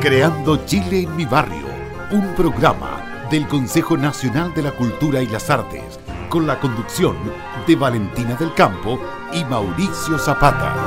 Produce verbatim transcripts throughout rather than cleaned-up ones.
Creando Chile en mi barrio, un programa del Consejo Nacional de la Cultura y las Artes, con la conducción de Valentina del Campo y Mauricio Zapata.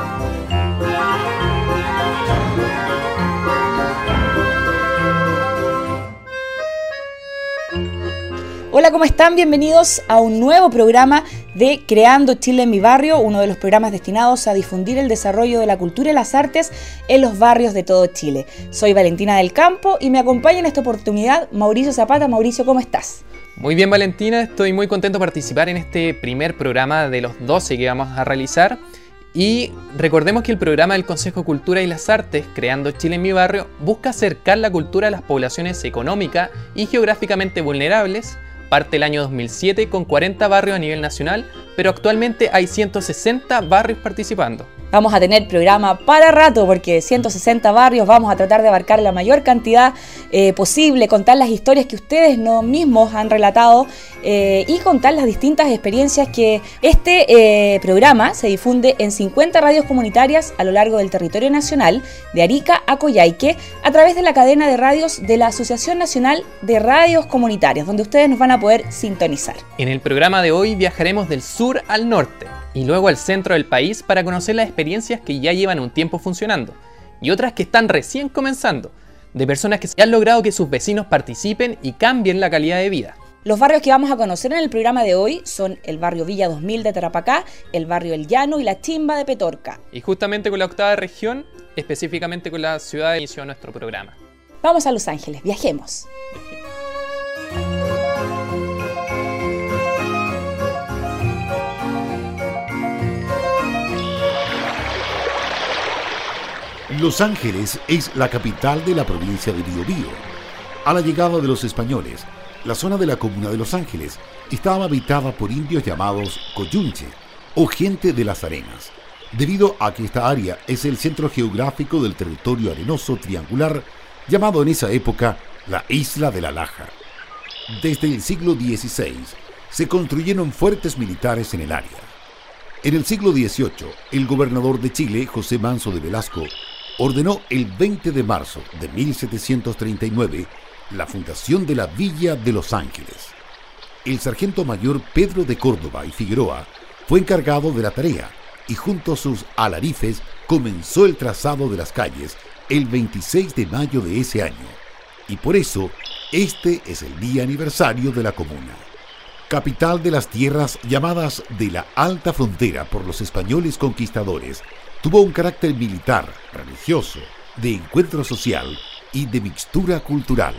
Hola, ¿cómo están? Bienvenidos a un nuevo programa de Creando Chile en mi barrio, uno de los programas destinados a difundir el desarrollo de la cultura y las artes en los barrios de todo Chile. Soy Valentina del Campo y me acompaña en esta oportunidad Mauricio Zapata. Mauricio, ¿cómo estás? Muy bien, Valentina, estoy muy contento de participar en este primer programa de los doce que vamos a realizar. Y recordemos que el programa del Consejo Cultura y las Artes, Creando Chile en mi barrio, busca acercar la cultura a las poblaciones económica y geográficamente vulnerables. Parte el año dos mil siete con cuarenta barrios a nivel nacional, pero actualmente hay ciento sesenta barrios participando. Vamos a tener programa para rato porque ciento sesenta barrios, vamos a tratar de abarcar la mayor cantidad eh, posible, contar las historias que ustedes no mismos han relatado eh, y contar las distintas experiencias que este eh, programa se difunde en cincuenta radios comunitarias a lo largo del territorio nacional, de Arica a Coyhaique, a través de la cadena de radios de la Asociación Nacional de Radios Comunitarias, donde ustedes nos van a poder sintonizar. En el programa de hoy viajaremos del sur al norte y luego al centro del país para conocer las experiencias que ya llevan un tiempo funcionando y otras que están recién comenzando, de personas que han logrado que sus vecinos participen y cambien la calidad de vida. Los barrios que vamos a conocer en el programa de hoy son el barrio Villa dos mil de Tarapacá, el barrio El Llano y la Chimba de Petorca. Y justamente con la octava región, específicamente con la ciudad de inicio de nuestro programa. Vamos a Los Ángeles, viajemos. Los Ángeles es la capital de la provincia de Biobío. A la llegada de los españoles, la zona de la comuna de Los Ángeles estaba habitada por indios llamados coyunche o gente de las arenas, debido a que esta área es el centro geográfico del territorio arenoso triangular llamado en esa época la Isla de la Laja. Desde el siglo dieciséis se construyeron fuertes militares en el área. En el siglo dieciocho, el gobernador de Chile, José Manso de Velasco, ordenó el veinte de marzo de mil setecientos treinta y nueve la fundación de la Villa de Los Ángeles. El sargento mayor Pedro de Córdoba y Figueroa fue encargado de la tarea y junto a sus alarifes comenzó el trazado de las calles el veintiséis de mayo de ese año. Y por eso, este es el día aniversario de la comuna. Capital de las tierras llamadas de la Alta Frontera por los españoles conquistadores, tuvo un carácter militar, religioso, de encuentro social y de mixtura cultural.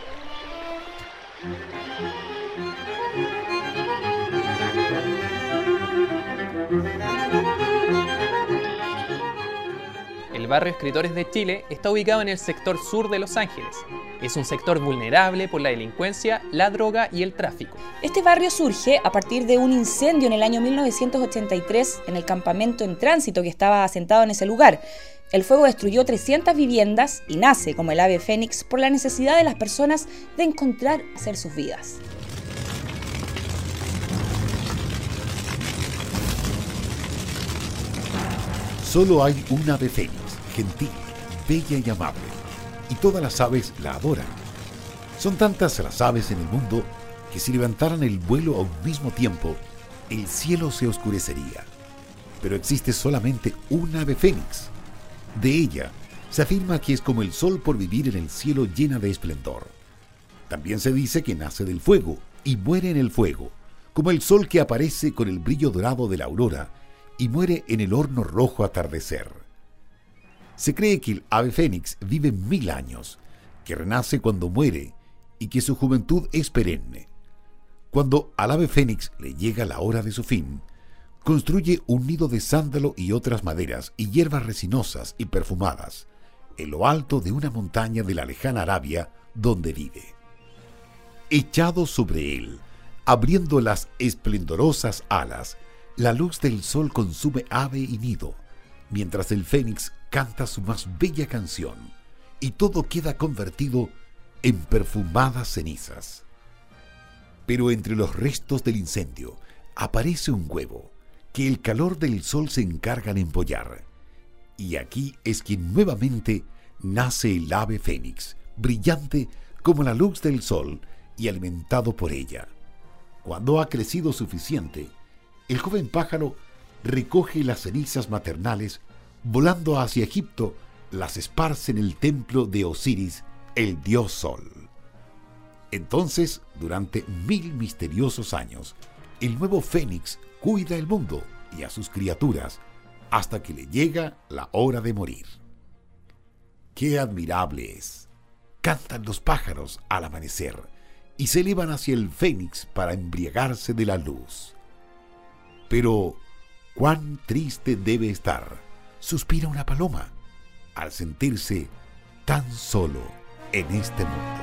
El barrio Escritores de Chile está ubicado en el sector sur de Los Ángeles. Es un sector vulnerable por la delincuencia, la droga y el tráfico. Este barrio surge a partir de un incendio en el año mil novecientos ochenta y tres en el campamento en tránsito que estaba asentado en ese lugar. El fuego destruyó trescientas viviendas y nace como el ave fénix por la necesidad de las personas de encontrar hacer sus vidas. Solo hay un ave fénix, gentil, bella y amable, y todas las aves la adoran. Son tantas las aves en el mundo que si levantaran el vuelo a un mismo tiempo, el cielo se oscurecería. Pero existe solamente un ave fénix. De ella se afirma que es como el sol por vivir en el cielo llena de esplendor. También se dice que nace del fuego y muere en el fuego, como el sol que aparece con el brillo dorado de la aurora y muere en el horno rojo atardecer. Se cree que el ave fénix vive mil años, que renace cuando muere y que su juventud es perenne. Cuando al ave fénix le llega la hora de su fin, construye un nido de sándalo y otras maderas y hierbas resinosas y perfumadas en lo alto de una montaña de la lejana Arabia donde vive. Echado sobre él, abriendo las esplendorosas alas, la luz del sol consume ave y nido, mientras el fénix canta su más bella canción, y todo queda convertido en perfumadas cenizas. Pero entre los restos del incendio aparece un huevo que el calor del sol se encarga de empollar, y aquí es quien nuevamente nace el ave fénix, brillante como la luz del sol y alimentado por ella. Cuando ha crecido suficiente, el joven pájaro recoge las cenizas maternales, volando hacia Egipto, las esparce en el templo de Osiris, el dios Sol. Entonces, durante mil misteriosos años, el nuevo fénix cuida el mundo y a sus criaturas hasta que le llega la hora de morir. ¡Qué admirable es! Cantan los pájaros al amanecer y se elevan hacia el fénix para embriagarse de la luz. Pero, ¿cuán triste debe estar? Suspira una paloma al sentirse tan solo en este mundo.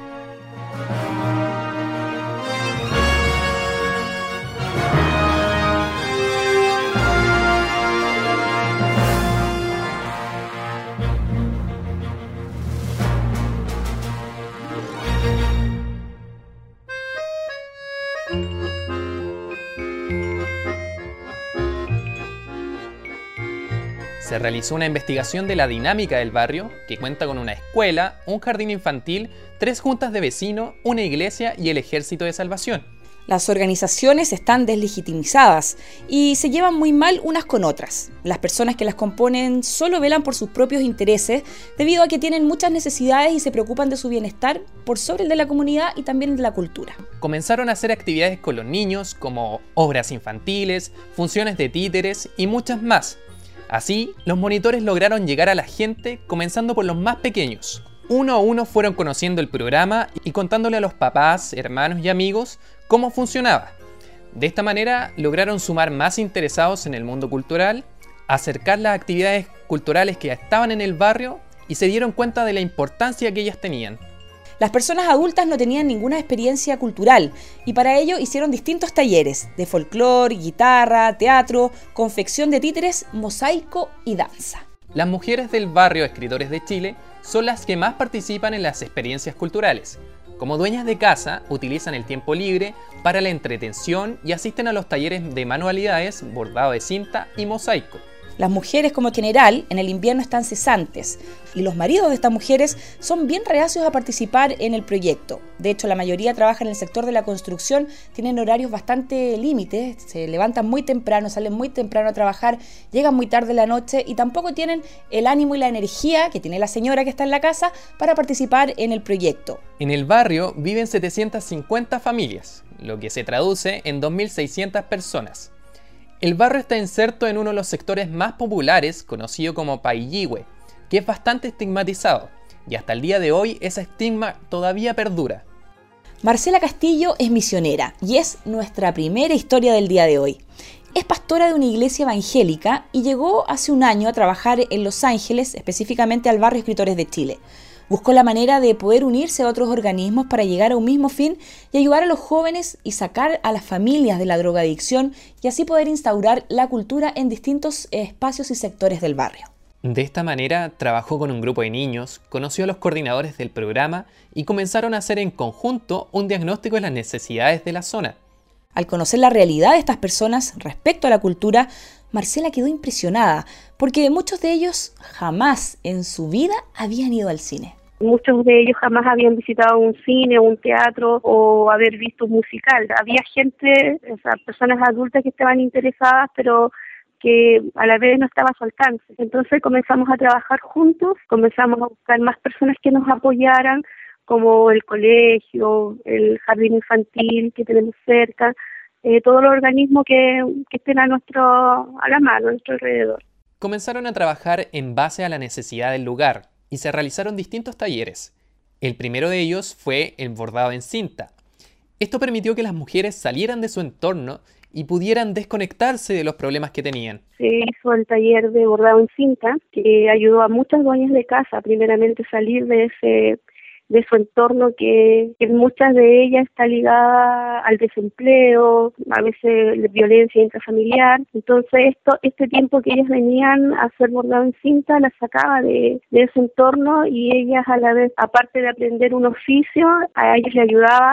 Se realizó una investigación de la dinámica del barrio, que cuenta con una escuela, un jardín infantil, tres juntas de vecinos, una iglesia y el Ejército de Salvación. Las organizaciones están deslegitimizadas y se llevan muy mal unas con otras. Las personas que las componen solo velan por sus propios intereses debido a que tienen muchas necesidades y se preocupan de su bienestar por sobre el de la comunidad y también de la cultura. Comenzaron a hacer actividades con los niños como obras infantiles, funciones de títeres y muchas más. Así, los monitores lograron llegar a la gente, comenzando por los más pequeños. Uno a uno fueron conociendo el programa y contándole a los papás, hermanos y amigos cómo funcionaba. De esta manera, lograron sumar más interesados en el mundo cultural, acercar las actividades culturales que ya estaban en el barrio y se dieron cuenta de la importancia que ellas tenían. Las personas adultas no tenían ninguna experiencia cultural y para ello hicieron distintos talleres de folclore, guitarra, teatro, confección de títeres, mosaico y danza. Las mujeres del barrio Escritores de Chile son las que más participan en las experiencias culturales. Como dueñas de casa, utilizan el tiempo libre para la entretención y asisten a los talleres de manualidades, bordado de cinta y mosaico. Las mujeres, como general, en el invierno están cesantes y los maridos de estas mujeres son bien reacios a participar en el proyecto. De hecho, la mayoría trabaja en el sector de la construcción, tienen horarios bastante límites, se levantan muy temprano, salen muy temprano a trabajar, llegan muy tarde en la noche y tampoco tienen el ánimo y la energía que tiene la señora que está en la casa para participar en el proyecto. En el barrio viven setecientas cincuenta familias, lo que se traduce en dos mil seiscientas personas. El barrio está inserto en uno de los sectores más populares, conocido como Paillihue, que es bastante estigmatizado, y hasta el día de hoy ese estigma todavía perdura. Marcela Castillo es misionera y es nuestra primera historia del día de hoy. Es pastora de una iglesia evangélica y llegó hace un año a trabajar en Los Ángeles, específicamente al barrio Escritores de Chile. Buscó la manera de poder unirse a otros organismos para llegar a un mismo fin y ayudar a los jóvenes y sacar a las familias de la drogadicción y así poder instaurar la cultura en distintos espacios y sectores del barrio. De esta manera trabajó con un grupo de niños, conoció a los coordinadores del programa y comenzaron a hacer en conjunto un diagnóstico de las necesidades de la zona. Al conocer la realidad de estas personas respecto a la cultura, Marcela quedó impresionada porque muchos de ellos jamás en su vida habían ido al cine. Muchos de ellos jamás habían visitado un cine o un teatro o haber visto un musical. Había gente, o sea, personas adultas que estaban interesadas, pero que a la vez no estaba a su alcance. Entonces comenzamos a trabajar juntos, comenzamos a buscar más personas que nos apoyaran, como el colegio, el jardín infantil que tenemos cerca, eh, todos los organismos que, que estén a, nuestro, a la mano, a nuestro alrededor. Comenzaron a trabajar en base a la necesidad del lugar y se realizaron distintos talleres. El primero de ellos fue el bordado en cinta. Esto permitió que las mujeres salieran de su entorno y pudieran desconectarse de los problemas que tenían. Se hizo el taller de bordado en cinta, que ayudó a muchas dueñas de casa, primeramente salir de ese de su entorno, que, que muchas de ellas está ligada al desempleo, a veces violencia intrafamiliar. Entonces esto este tiempo que ellas venían a hacer bordado en cinta las sacaba de, de ese entorno y ellas a la vez, aparte de aprender un oficio, a ellas les ayudaba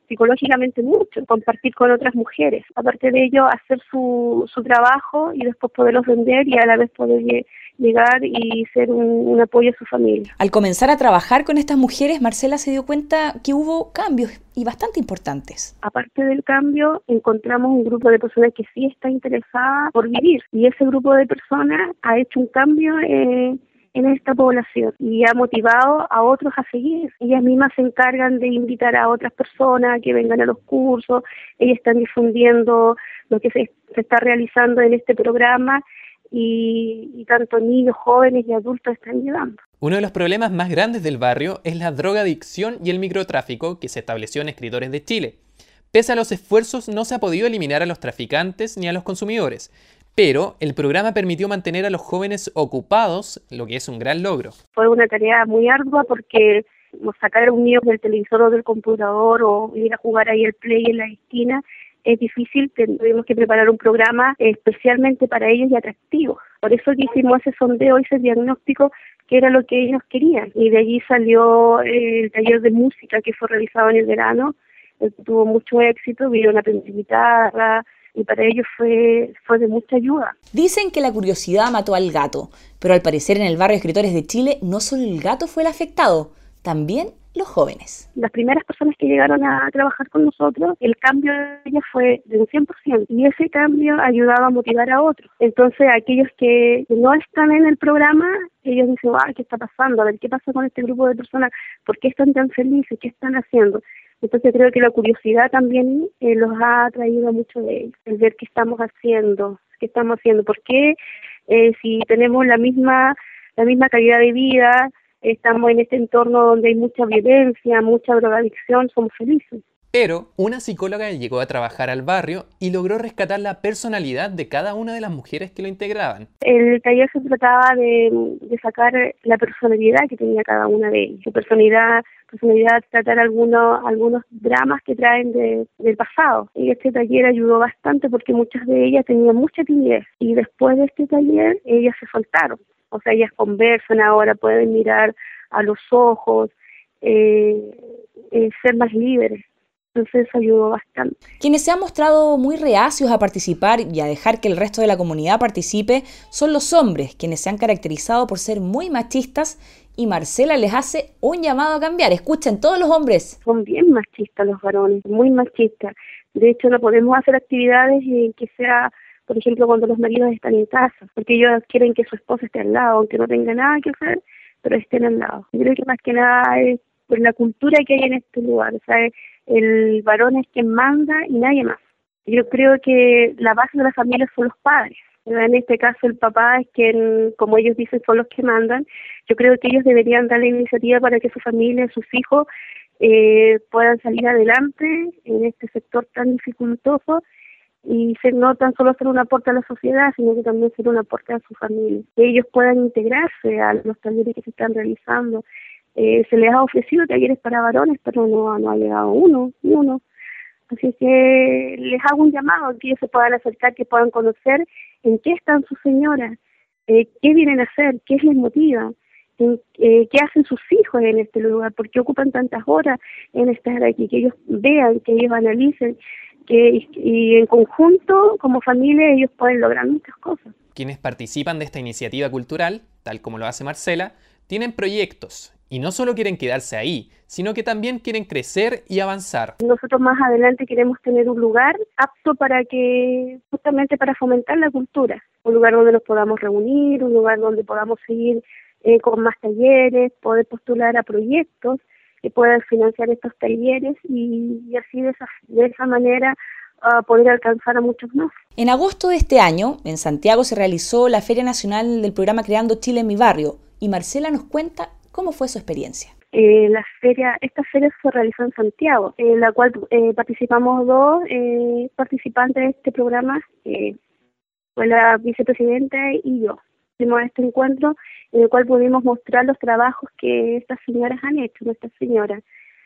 psicológicamente mucho, compartir con otras mujeres. Aparte de ello, hacer su, su trabajo y después poderlos vender y a la vez poder llegar y ser un, un apoyo a su familia. Al comenzar a trabajar con estas mujeres, Marcela se dio cuenta que hubo cambios y bastante importantes. Aparte del cambio, encontramos un grupo de personas que sí está interesada por vivir y ese grupo de personas ha hecho un cambio eh, en esta población y ha motivado a otros a seguir. Ellas mismas se encargan de invitar a otras personas a que vengan a los cursos, ellas están difundiendo lo que se, se está realizando en este programa y, y tanto niños, jóvenes y adultos están llegando. Uno de los problemas más grandes del barrio es la drogadicción y el microtráfico que se estableció en Escritores de Chile. Pese a los esfuerzos, no se ha podido eliminar a los traficantes ni a los consumidores, pero el programa permitió mantener a los jóvenes ocupados, lo que es un gran logro. Fue una tarea muy ardua porque sacar a un niño del televisor o del computador o ir a jugar ahí el play en la esquina es difícil. Tuvimos que preparar un programa especialmente para ellos y atractivo. Por eso que hicimos ese sondeo, ese diagnóstico, que era lo que ellos querían. Y de allí salió el taller de música que fue realizado en el verano. Tuvo mucho éxito, vieron aprender guitarra y para ellos fue, fue de mucha ayuda. Dicen que la curiosidad mató al gato, pero al parecer en el barrio Escritores de Chile no solo el gato fue el afectado, también los jóvenes. Las primeras personas que llegaron a trabajar con nosotros, el cambio de ellas fue de un cien por ciento y ese cambio ayudaba a motivar a otros. Entonces aquellos que no están en el programa, ellos dicen, ah, ¿qué está pasando? A ver, ¿qué pasa con este grupo de personas? ¿Por qué están tan felices? ¿Qué están haciendo? Entonces creo que la curiosidad también eh, los ha atraído a mucho de ellos, el ver qué estamos haciendo, qué estamos haciendo, por qué eh, si tenemos la misma la misma calidad de vida, estamos en este entorno donde hay mucha violencia, mucha drogadicción, somos felices. Pero una psicóloga llegó a trabajar al barrio y logró rescatar la personalidad de cada una de las mujeres que lo integraban. El taller se trataba de, de sacar la personalidad que tenía cada una de ellas. Su personalidad, personalidad tratar algunos algunos dramas que traen de, del pasado. Y este taller ayudó bastante porque muchas de ellas tenían mucha timidez. Y después de este taller, ellas se soltaron. O sea, ellas conversan ahora, pueden mirar a los ojos, eh, eh, ser más libres. Entonces eso ayudó bastante. Quienes se han mostrado muy reacios a participar y a dejar que el resto de la comunidad participe son los hombres, quienes se han caracterizado por ser muy machistas y Marcela les hace un llamado a cambiar. Escuchen todos los hombres. Son bien machistas los varones, muy machistas. De hecho no podemos hacer actividades que sea, por ejemplo, cuando los maridos están en casa, porque ellos quieren que su esposa esté al lado, aunque no tenga nada que hacer, pero estén al lado. Yo creo que más que nada es por la cultura que hay en este lugar, o sea, el varón es quien manda y nadie más. Yo creo que la base de la familia son los padres. En este caso el papá es quien, como ellos dicen, son los que mandan. Yo creo que ellos deberían dar la iniciativa para que su familia, sus hijos, eh, puedan salir adelante en este sector tan dificultoso y ser, no tan solo ser un aporte a la sociedad, sino que también ser un aporte a su familia. Que ellos puedan integrarse a los talleres que se están realizando. Eh, se les ha ofrecido talleres para varones, pero no, no ha llegado uno, ni uno. Así que les hago un llamado, que ellos se puedan acercar, que puedan conocer en qué están sus señoras, eh, qué vienen a hacer, qué les motiva, en, eh, qué hacen sus hijos en este lugar, por qué ocupan tantas horas en estar aquí, que ellos vean, que ellos analicen, que y, y en conjunto, como familia, ellos pueden lograr muchas cosas. Quienes participan de esta iniciativa cultural, tal como lo hace Marcela, tienen proyectos. Y no solo quieren quedarse ahí, sino que también quieren crecer y avanzar. Nosotros más adelante queremos tener un lugar apto para que, justamente para fomentar la cultura. Un lugar donde nos podamos reunir, un lugar donde podamos seguir eh, con más talleres, poder postular a proyectos que puedan financiar estos talleres y, y así de esa, de esa manera uh, poder alcanzar a muchos más. En agosto de este año, en Santiago se realizó la Feria Nacional del programa Creando Chile en mi Barrio y Marcela nos cuenta ¿cómo fue su experiencia? Eh, la feria, esta feria se realizó en Santiago, en la cual eh, participamos dos eh, participantes de este programa, eh, fue la vicepresidenta y yo. Hicimos este encuentro en el cual pudimos mostrar los trabajos que estas señoras han hecho, nuestras señoras.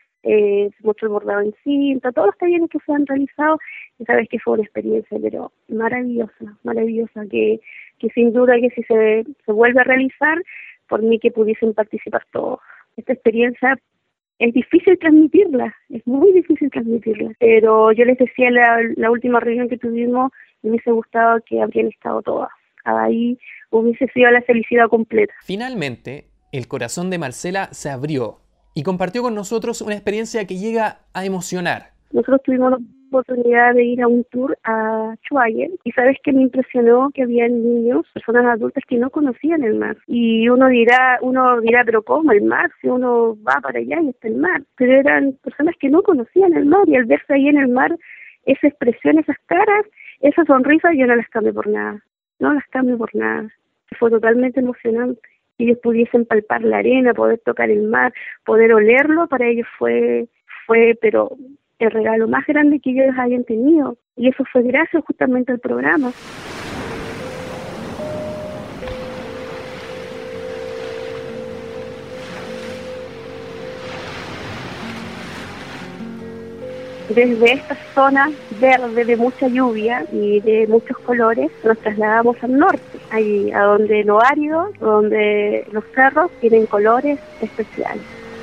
Eh, se mostró el bordado en cinta, todos los talleres que se han realizado, y sabes que fue una experiencia, pero maravillosa, maravillosa, que, que sin duda que si se, se vuelve a realizar, por mí que pudiesen participar todos. Esta experiencia es difícil transmitirla, es muy difícil transmitirla. Pero yo les decía en la, la última reunión que tuvimos, me hubiese gustado que habrían estado todas. Ahí hubiese sido la felicidad completa. Finalmente, el corazón de Marcela se abrió y compartió con nosotros una experiencia que llega a emocionar. Nosotros tuvimos la oportunidad de ir a un tour a Ushuaia y sabes que me impresionó que había niños, personas adultas que no conocían el mar. Y uno dirá, uno dirá, pero ¿cómo el mar? Si uno va para allá y está el mar. Pero eran personas que no conocían el mar y al verse ahí en el mar, esa expresión, esas caras, esa sonrisa, yo no las cambio por nada. No las cambio por nada. Fue totalmente emocionante. Que ellos pudiesen palpar la arena, poder tocar el mar, poder olerlo, para ellos fue, fue, pero el regalo más grande que ellos hayan tenido. Y eso fue gracias justamente al programa. Desde esta zona verde de mucha lluvia y de muchos colores nos trasladamos al norte, ahí a donde lo árido, donde los cerros tienen colores especiales.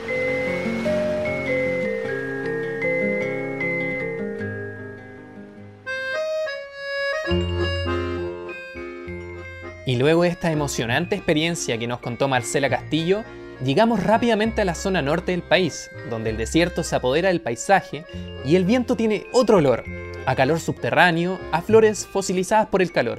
Y luego de esta emocionante experiencia que nos contó Marcela Castillo, llegamos rápidamente a la zona norte del país, donde el desierto se apodera del paisaje y el viento tiene otro olor, a calor subterráneo, a flores fosilizadas por el calor.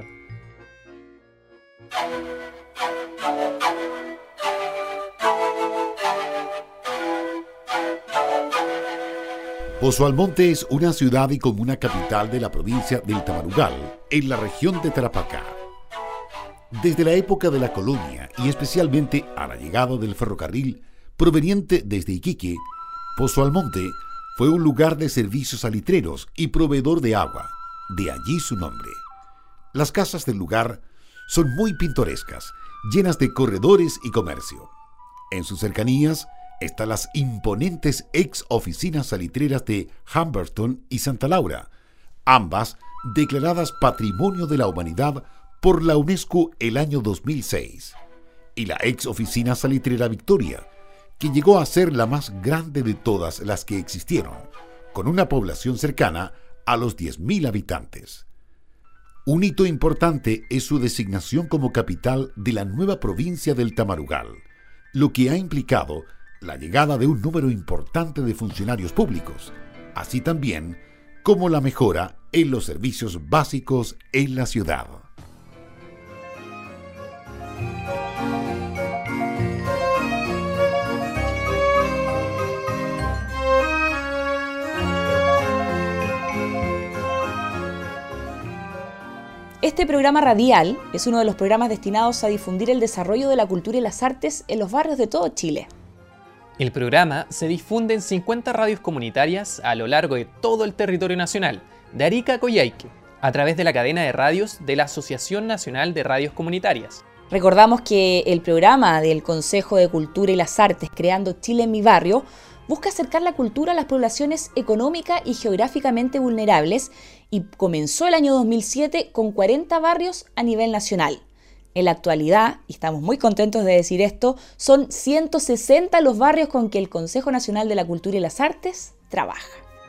Pozo Almonte es una ciudad y comuna capital de la provincia del Tamarugal, en la región de Tarapacá. Desde la época de la colonia y especialmente a la llegada del ferrocarril proveniente desde Iquique, Pozo Almonte fue un lugar de servicios salitreros y proveedor de agua, de allí su nombre. Las casas del lugar son muy pintorescas, llenas de corredores y comercio. En sus cercanías están las imponentes ex oficinas salitreras de Humberton y Santa Laura, ambas declaradas Patrimonio de la Humanidad por la UNESCO el año dos mil seis, y la ex oficina salitrera Victoria, que llegó a ser la más grande de todas las que existieron, con una población cercana a los diez mil habitantes. Un hito importante es su designación como capital de la nueva provincia del Tamarugal, lo que ha implicado la llegada de un número importante de funcionarios públicos, así también como la mejora en los servicios básicos en la ciudad. Este programa radial es uno de los programas destinados a difundir el desarrollo de la cultura y las artes en los barrios de todo Chile. El programa se difunde en cincuenta radios comunitarias a lo largo de todo el territorio nacional, de Arica a Coyhaique, a través de la cadena de radios de la Asociación Nacional de Radios Comunitarias. Recordamos que el programa del Consejo de Cultura y las Artes Creando Chile en mi Barrio busca acercar la cultura a las poblaciones económica y geográficamente vulnerables y comenzó el año dos mil siete con cuarenta barrios a nivel nacional. En la actualidad, y estamos muy contentos de decir esto, son ciento sesenta los barrios con que el Consejo Nacional de la Cultura y las Artes trabaja.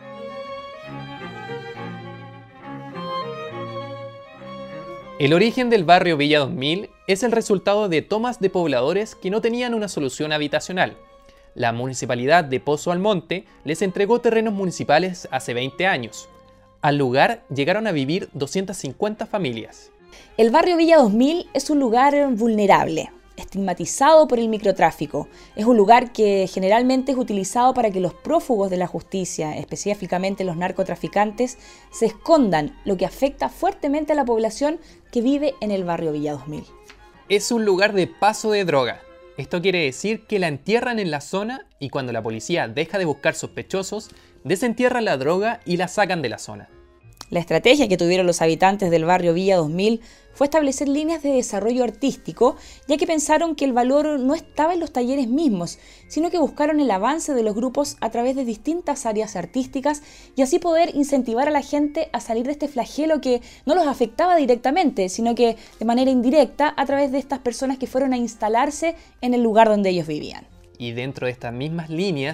El origen del barrio Villa dos mil es el resultado de tomas de pobladores que no tenían una solución habitacional. La municipalidad de Pozo Almonte les entregó terrenos municipales hace veinte años. Al lugar llegaron a vivir doscientas cincuenta familias. El barrio Villa dos mil es un lugar vulnerable, estigmatizado por el microtráfico. Es un lugar que generalmente es utilizado para que los prófugos de la justicia, específicamente los narcotraficantes, se escondan, lo que afecta fuertemente a la población que vive en el barrio Villa dos mil. Es un lugar de paso de droga. Esto quiere decir que la entierran en la zona y cuando la policía deja de buscar sospechosos, desentierran la droga y la sacan de la zona. La estrategia que tuvieron los habitantes del barrio Villa dos mil fue establecer líneas de desarrollo artístico, ya que pensaron que el valor no estaba en los talleres mismos, sino que buscaron el avance de los grupos a través de distintas áreas artísticas y así poder incentivar a la gente a salir de este flagelo que no los afectaba directamente, sino que de manera indirecta a través de estas personas que fueron a instalarse en el lugar donde ellos vivían. Y dentro de estas mismas líneas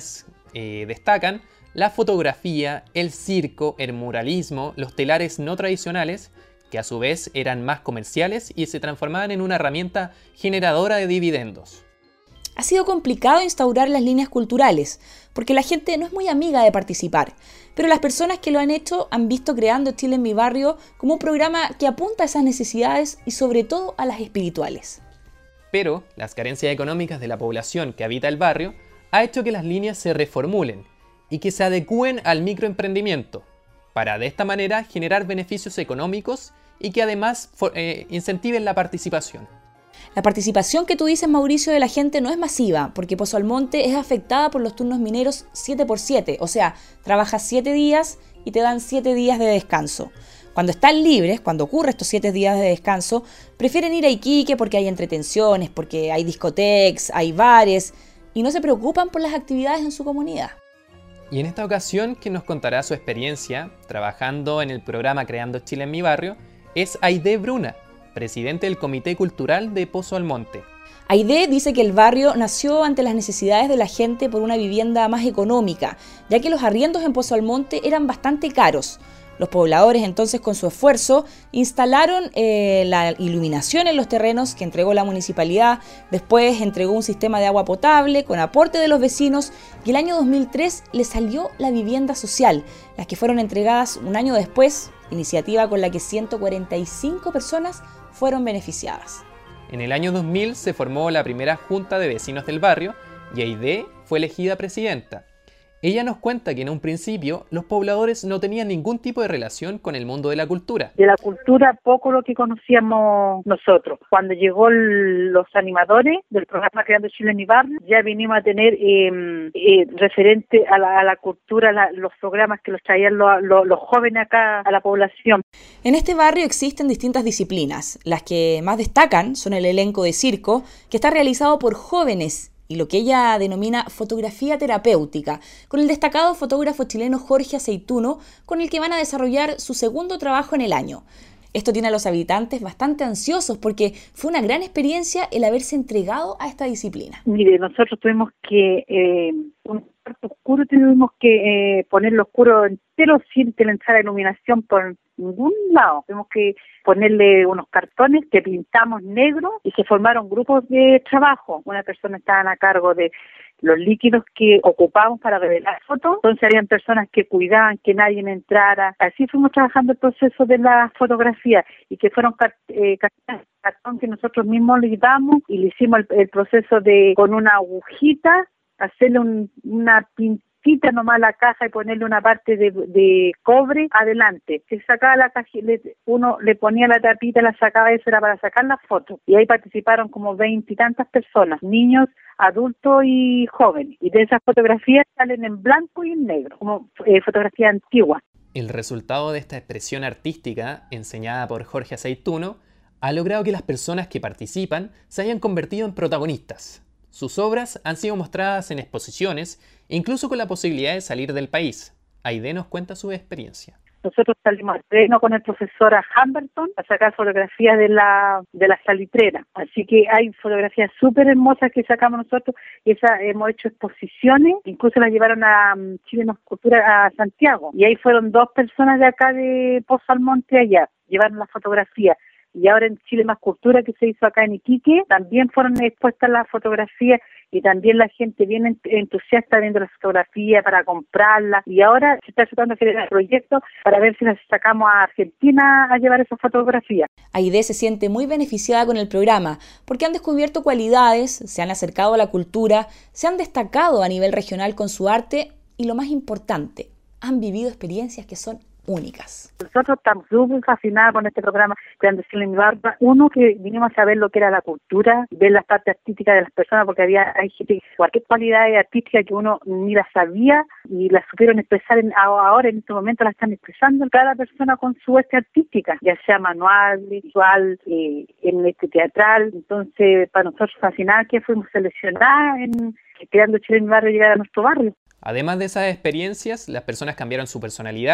eh, destacan la fotografía, el circo, el muralismo, los telares no tradicionales, que a su vez eran más comerciales y se transformaban en una herramienta generadora de dividendos. Ha sido complicado instaurar las líneas culturales, porque la gente no es muy amiga de participar, pero las personas que lo han hecho han visto Creando Chile en mi Barrio como un programa que apunta a esas necesidades y sobre todo a las espirituales. Pero las carencias económicas de la población que habita el barrio ha hecho que las líneas se reformulen y que se adecúen al microemprendimiento, para de esta manera generar beneficios económicos y que además eh, incentiven la participación. La participación que tú dices, Mauricio, de la gente no es masiva, porque Pozo Almonte es afectada por los turnos mineros siete por siete, o sea, trabajas siete días y te dan siete días de descanso. Cuando están libres, cuando ocurre estos siete días de descanso, prefieren ir a Iquique porque hay entretenciones, porque hay discotecas, hay bares, y no se preocupan por las actividades en su comunidad. Y en esta ocasión, quien nos contará su experiencia trabajando en el programa Creando Chile en mi Barrio es Aide Bruna, presidente del Comité Cultural de Pozo Almonte. Aide dice que el barrio nació ante las necesidades de la gente por una vivienda más económica, ya que los arriendos en Pozo Almonte eran bastante caros. Los pobladores entonces, con su esfuerzo, instalaron eh, la iluminación en los terrenos que entregó la municipalidad, después entregó un sistema de agua potable con aporte de los vecinos y el año dos mil tres le salió la vivienda social, las que fueron entregadas un año después, iniciativa con la que ciento cuarenta y cinco personas fueron beneficiadas. En el año dos mil se formó la primera junta de vecinos del barrio y Aide fue elegida presidenta. Ella nos cuenta que en un principio los pobladores no tenían ningún tipo de relación con el mundo de la cultura. De la cultura poco lo que conocíamos nosotros. Cuando llegó el, los animadores del programa Creando Chile en mi Barrio, ya vinimos a tener eh, eh, referente a la, a la cultura, la, los programas que los traían los, los, los jóvenes acá a la población. En este barrio existen distintas disciplinas. Las que más destacan son el elenco de circo, que está realizado por jóvenes, y lo que ella denomina fotografía terapéutica, con el destacado fotógrafo chileno Jorge Aceituno, con el que van a desarrollar su segundo trabajo en el año. Esto tiene a los habitantes bastante ansiosos porque fue una gran experiencia el haberse entregado a esta disciplina. Mire, nosotros tuvimos que, eh, un cuarto oscuro, tuvimos que eh, ponerlo oscuro entero sin que le entrara iluminación por ningún lado. Tuvimos que ponerle unos cartones que pintamos negro y se formaron grupos de trabajo. Una persona estaba a cargo de los líquidos que ocupábamos para revelar fotos, entonces habían personas que cuidaban que nadie entrara. Así fuimos trabajando el proceso de la fotografía y que fueron eh, cartón que nosotros mismos le damos y le hicimos el, el proceso de con una agujita hacerle un, una pintita nomás a la caja y ponerle una parte de, de cobre adelante. Se sacaba la caja, uno le ponía la tapita, la sacaba, eso era para sacar las fotos. Y ahí participaron como veinte y tantas personas, niños, adultos y jóvenes. Y de esas fotografías salen en blanco y en negro, como eh, fotografía antigua. El resultado de esta expresión artística, enseñada por Jorge Aceituno, ha logrado que las personas que participan se hayan convertido en protagonistas. Sus obras han sido mostradas en exposiciones, incluso con la posibilidad de salir del país. Aide nos cuenta su experiencia. Nosotros salimos al pleno con el profesor Humberton a sacar fotografías de la de la salitrera. Así que hay fotografías súper hermosas que sacamos nosotros y esa hemos hecho exposiciones, incluso las llevaron a um, Chile Más Cultura a Santiago. Y ahí fueron dos personas de acá de Pozo Almonte allá, llevaron las fotografías. Y ahora en Chile Más Cultura, que se hizo acá en Iquique, también fueron expuestas las fotografías y también la gente viene entusiasta viendo las fotografías para comprarlas. Y ahora se está tratando de generar proyectos para ver si las sacamos a Argentina a llevar esas fotografías. Aide se siente muy beneficiada con el programa porque han descubierto cualidades, se han acercado a la cultura, se han destacado a nivel regional con su arte y lo más importante, han vivido experiencias que son únicas. Nosotros estamos súper fascinados con este programa Creando Chile en mi Barrio. Uno, que vinimos a saber lo que era la cultura, ver las partes artísticas de las personas, porque había hay gente, cualquier cualidad artística que uno ni la sabía y la supieron expresar en, ahora, en este momento la están expresando cada persona con su arte artística, ya sea manual, visual, eh, en este teatral. Entonces, para nosotros fascinante que fuimos seleccionadas en Creando Chile en mi Barrio llegar a nuestro barrio. Además de esas experiencias, las personas cambiaron su personalidad,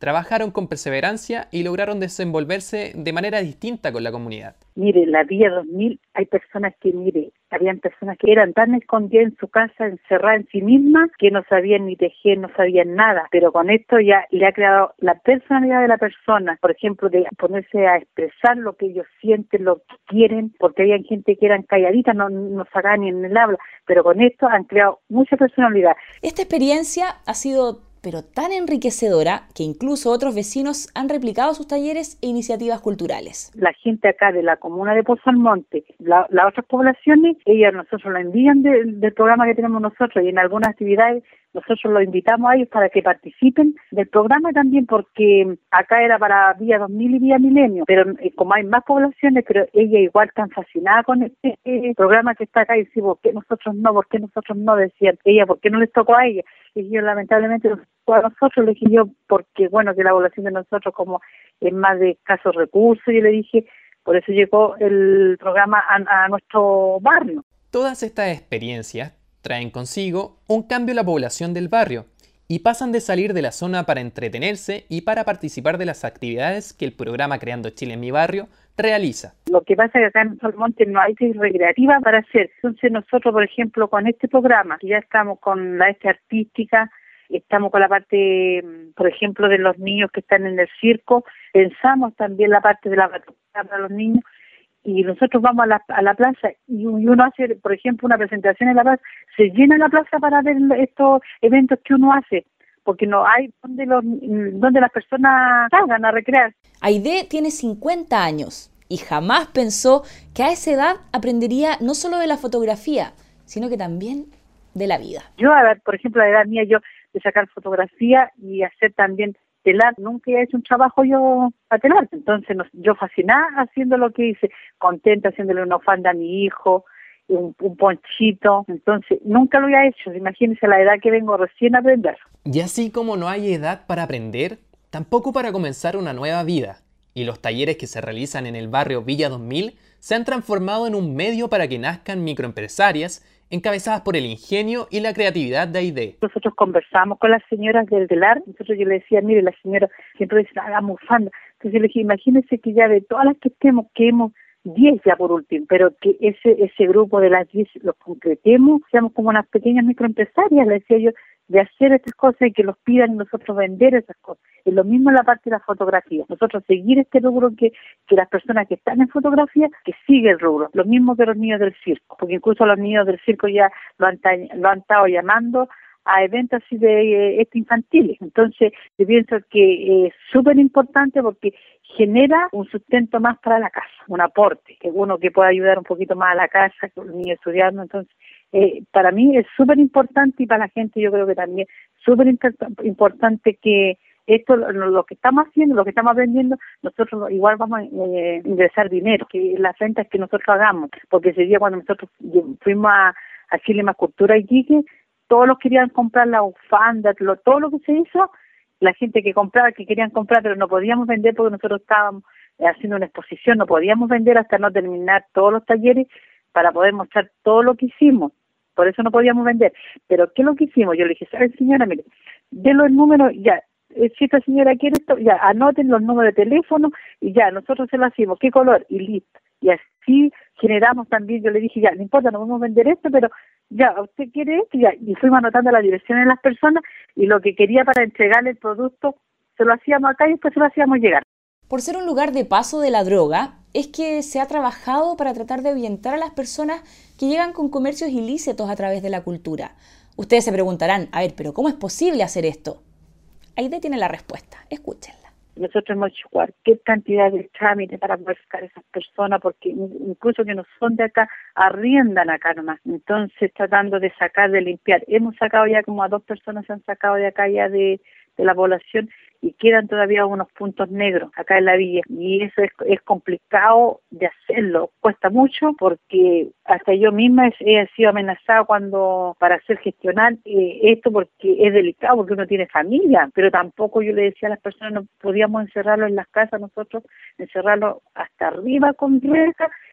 trabajaron con perseverancia y lograron desenvolverse de manera distinta con la comunidad. Mire, la Villa dos mil, hay personas que, mire, habían personas que eran tan escondidas en su casa, encerradas en sí mismas, que no sabían ni tejer, no sabían nada. Pero con esto ya le ha creado la personalidad de la persona, por ejemplo, de ponerse a expresar lo que ellos sienten, lo que quieren, porque había gente que eran calladitas, no, no sacaban ni en el habla, pero con esto han creado mucha personalidad. Esta experiencia ha sido pero tan enriquecedora que incluso otros vecinos han replicado sus talleres e iniciativas culturales. La gente acá de la comuna de Pozo Almonte, la, las otras poblaciones, ellas nosotros la envían de, del programa que tenemos nosotros, y en algunas actividades nosotros los invitamos a ellos para que participen del programa también, porque acá era para Villa dos mil y Villa Milenio, pero eh, como hay más poblaciones, pero ella igual están fascinada con este eh, programa que está acá, y decimos, ¿por qué nosotros no? ¿Por qué nosotros no? Decían ella, ¿por qué no les tocó a ella? Y yo lamentablemente nos tocó a nosotros, le dije yo, porque bueno, que la población de nosotros como es más de escasos recursos, yo le dije, por eso llegó el programa a, a nuestro barrio. Todas estas experiencias traen consigo un cambio en la población del barrio y pasan de salir de la zona para entretenerse y para participar de las actividades que el programa Creando Chile en mi barrio realiza. Lo que pasa es que acá en Almonte no hay recreativa para hacer. Entonces nosotros, por ejemplo, con este programa, ya estamos con la este artística, estamos con la parte, por ejemplo, de los niños que están en el circo, pensamos también la parte de la batuta para los niños, y nosotros vamos a la, a la plaza y uno hace, por ejemplo, una presentación en la plaza, se llena la plaza para ver estos eventos que uno hace, porque no hay donde, los, donde las personas salgan a recrear. Aide tiene cincuenta años y jamás pensó que a esa edad aprendería no solo de la fotografía, sino que también de la vida. Yo, por ejemplo, a la edad mía, yo de sacar fotografía y hacer también telar, nunca he hecho un trabajo yo a telar, entonces nos, yo fascinada haciendo lo que hice, contenta haciéndole una ofanda a mi hijo, un, un ponchito, entonces nunca lo había hecho, imagínense la edad que vengo recién a aprender. Y así como no hay edad para aprender, tampoco para comenzar una nueva vida, y los talleres que se realizan en el barrio Villa dos mil se han transformado en un medio para que nazcan microempresarias encabezadas por el ingenio y la creatividad de Aide. Nosotros conversamos con las señoras del telar, nosotros yo le decía, mire, la señora siempre dice, hagamos bufanda. Entonces yo le dije, imagínense que ya de todas las que estemos, que hemos diez ya por último, pero que ese ese grupo de las diez los concretemos, seamos como unas pequeñas microempresarias, le decía yo, de hacer estas cosas y que los pidan y nosotros vender esas cosas. Es lo mismo en la parte de la fotografía. Nosotros seguir este rubro que, que las personas que están en fotografía, que sigue el rubro. Lo mismo que los niños del circo, porque incluso los niños del circo ya lo han, lo han estado llamando a eventos así de eh, este infantiles. Entonces, yo pienso que es súper importante porque genera un sustento más para la casa, un aporte, que uno que pueda ayudar un poquito más a la casa, con los niños estudiando. Entonces, eh, para mí es súper importante y para la gente yo creo que también súper importante que esto, lo, lo que estamos haciendo, lo que estamos aprendiendo, nosotros igual vamos a eh, ingresar dinero, que las rentas que nosotros hagamos, porque ese día cuando nosotros fuimos a, a Chile Más Cultura y Quique, todos los querían comprar la bufanda, lo, todo lo que se hizo, la gente que compraba, que querían comprar, pero no podíamos vender porque nosotros estábamos haciendo una exposición, no podíamos vender hasta no terminar todos los talleres para poder mostrar todo lo que hicimos, por eso no podíamos vender. Pero ¿qué es lo que hicimos? Yo le dije, ¿sabes, señora? Mire, den los números, ya, si esta señora quiere esto, ya, anoten los números de teléfono y ya, nosotros se lo hacemos, ¿qué color? Y listo. Y así generamos también, yo le dije, ya, no importa, no podemos vender esto, pero ya, usted quiere esto, ya, y fuimos anotando la dirección de las personas y lo que quería para entregarle el producto, se lo hacíamos acá y después se lo hacíamos llegar. Por ser un lugar de paso de la droga, es que se ha trabajado para tratar de ahuyentar a las personas que llegan con comercios ilícitos a través de la cultura. Ustedes se preguntarán, a ver, pero ¿cómo es posible hacer esto? Aide tiene la respuesta, escúchenla. Nosotros hemos hecho cualquier cantidad de trámites para buscar a esas personas, porque incluso que no son de acá, arriendan acá nomás. Entonces, tratando de sacar, de limpiar. Hemos sacado ya como a dos personas, se han sacado de acá ya de, de la población y quedan todavía unos puntos negros acá en la villa. Y eso es, es complicado de hacerlo, cuesta mucho porque hasta yo misma he, he sido amenazada cuando para hacer gestionar eh, esto porque es delicado, porque uno tiene familia, pero tampoco yo le decía a las personas no podíamos encerrarlo en las casas nosotros, encerrarlo hasta arriba con reja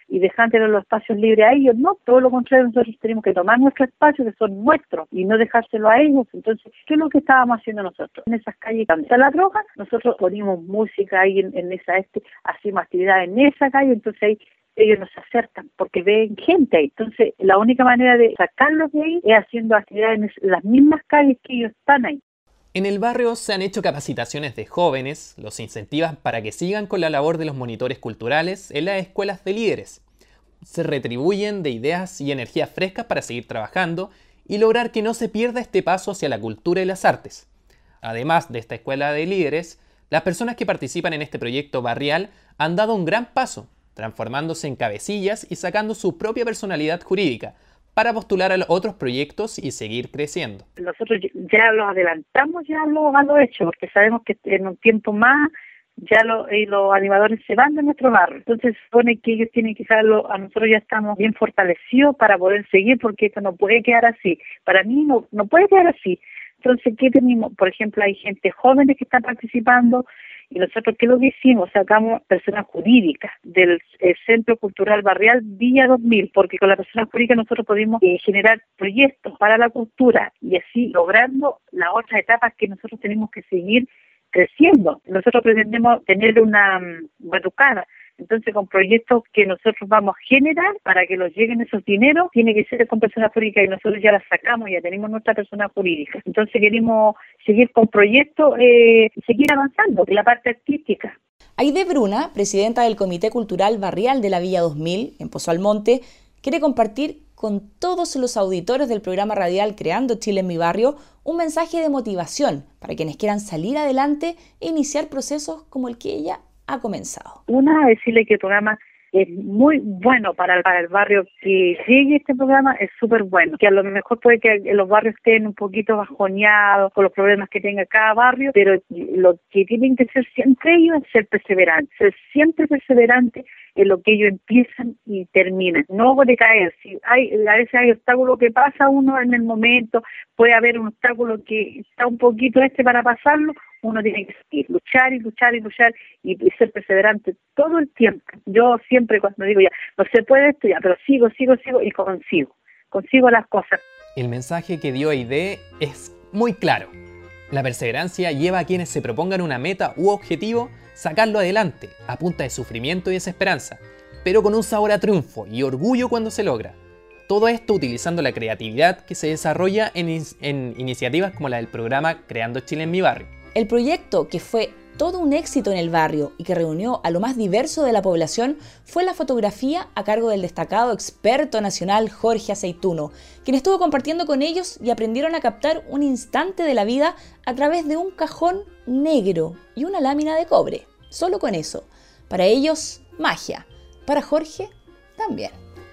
y dejándole los espacios libres a ellos. No, todo lo contrario, nosotros tenemos que tomar nuestros espacios que son nuestros y no dejárselo a ellos. Entonces, ¿qué es lo que estábamos haciendo nosotros? En esas calles donde está la droga, nosotros ponemos música ahí en, en esa, este, hacemos actividades en esa calle, entonces ahí ellos nos acercan porque ven gente ahí. Entonces, la única manera de sacarlos de ahí es haciendo actividades en las mismas calles que ellos están ahí. En el barrio se han hecho capacitaciones de jóvenes, los incentivan para que sigan con la labor de los monitores culturales en las escuelas de líderes. Se retribuyen de ideas y energías frescas para seguir trabajando y lograr que no se pierda este paso hacia la cultura y las artes. Además de esta escuela de líderes, las personas que participan en este proyecto barrial han dado un gran paso, transformándose en cabecillas y sacando su propia personalidad jurídica, para postular a los otros proyectos y seguir creciendo. Nosotros ya lo adelantamos ya lo, a lo hecho, porque sabemos que en un tiempo más ya lo, y los animadores se van de nuestro barrio. Entonces se supone que ellos tienen que saberlo, a nosotros ya estamos bien fortalecidos para poder seguir, porque esto no puede quedar así. Para mí no, no puede quedar así. Entonces, ¿qué tenemos? Por ejemplo, hay gente joven que está participando. Y nosotros, ¿qué es lo que hicimos? Sacamos personas jurídicas del eh, Centro Cultural Barrial Villa dos mil, porque con la persona jurídica nosotros podemos eh, generar proyectos para la cultura y así logrando las otras etapas que nosotros tenemos que seguir creciendo. Nosotros pretendemos tener una um, batucada. Entonces, con proyectos que nosotros vamos a generar para que nos lleguen esos dineros, tiene que ser con personas jurídicas y nosotros ya las sacamos, ya tenemos nuestra persona jurídica. Entonces, queremos seguir con proyectos eh, y seguir avanzando en la parte artística. Aide Bruna, presidenta del Comité Cultural Barrial de la Villa dos mil, en Pozo Almonte, quiere compartir con todos los auditores del programa radial Creando Chile en mi Barrio un mensaje de motivación para quienes quieran salir adelante e iniciar procesos como el que ella ha comenzado. Una, decirle que el programa es muy bueno para el, para el barrio, que llegue este programa es súper bueno, que a lo mejor puede que los barrios estén un poquito bajoneados con los problemas que tenga cada barrio, pero lo que tienen que ser siempre ellos es ser perseverantes, ser siempre perseverantes en lo que ellos empiezan y terminan, no decaer. Si hay, a veces hay obstáculos que pasa uno en el momento, puede haber un obstáculo que está un poquito este para pasarlo, uno tiene que seguir, luchar y luchar y luchar y, y ser perseverante todo el tiempo. Yo siempre cuando digo ya, no se puede esto ya, pero sigo, sigo, sigo y consigo, consigo las cosas. El mensaje que dio Aide es muy claro. La perseverancia lleva a quienes se propongan una meta u objetivo sacarlo adelante, a punta de sufrimiento y desesperanza, pero con un sabor a triunfo y orgullo cuando se logra. Todo esto utilizando la creatividad que se desarrolla en, in- en iniciativas como la del programa Creando Chile en mi Barrio. El proyecto, que fue todo un éxito en el barrio y que reunió a lo más diverso de la población, fue la fotografía a cargo del destacado experto nacional Jorge Aceituno, quien estuvo compartiendo con ellos y aprendieron a captar un instante de la vida a través de un cajón negro y una lámina de cobre. Solo con eso. Para ellos, magia. Para Jorge, también.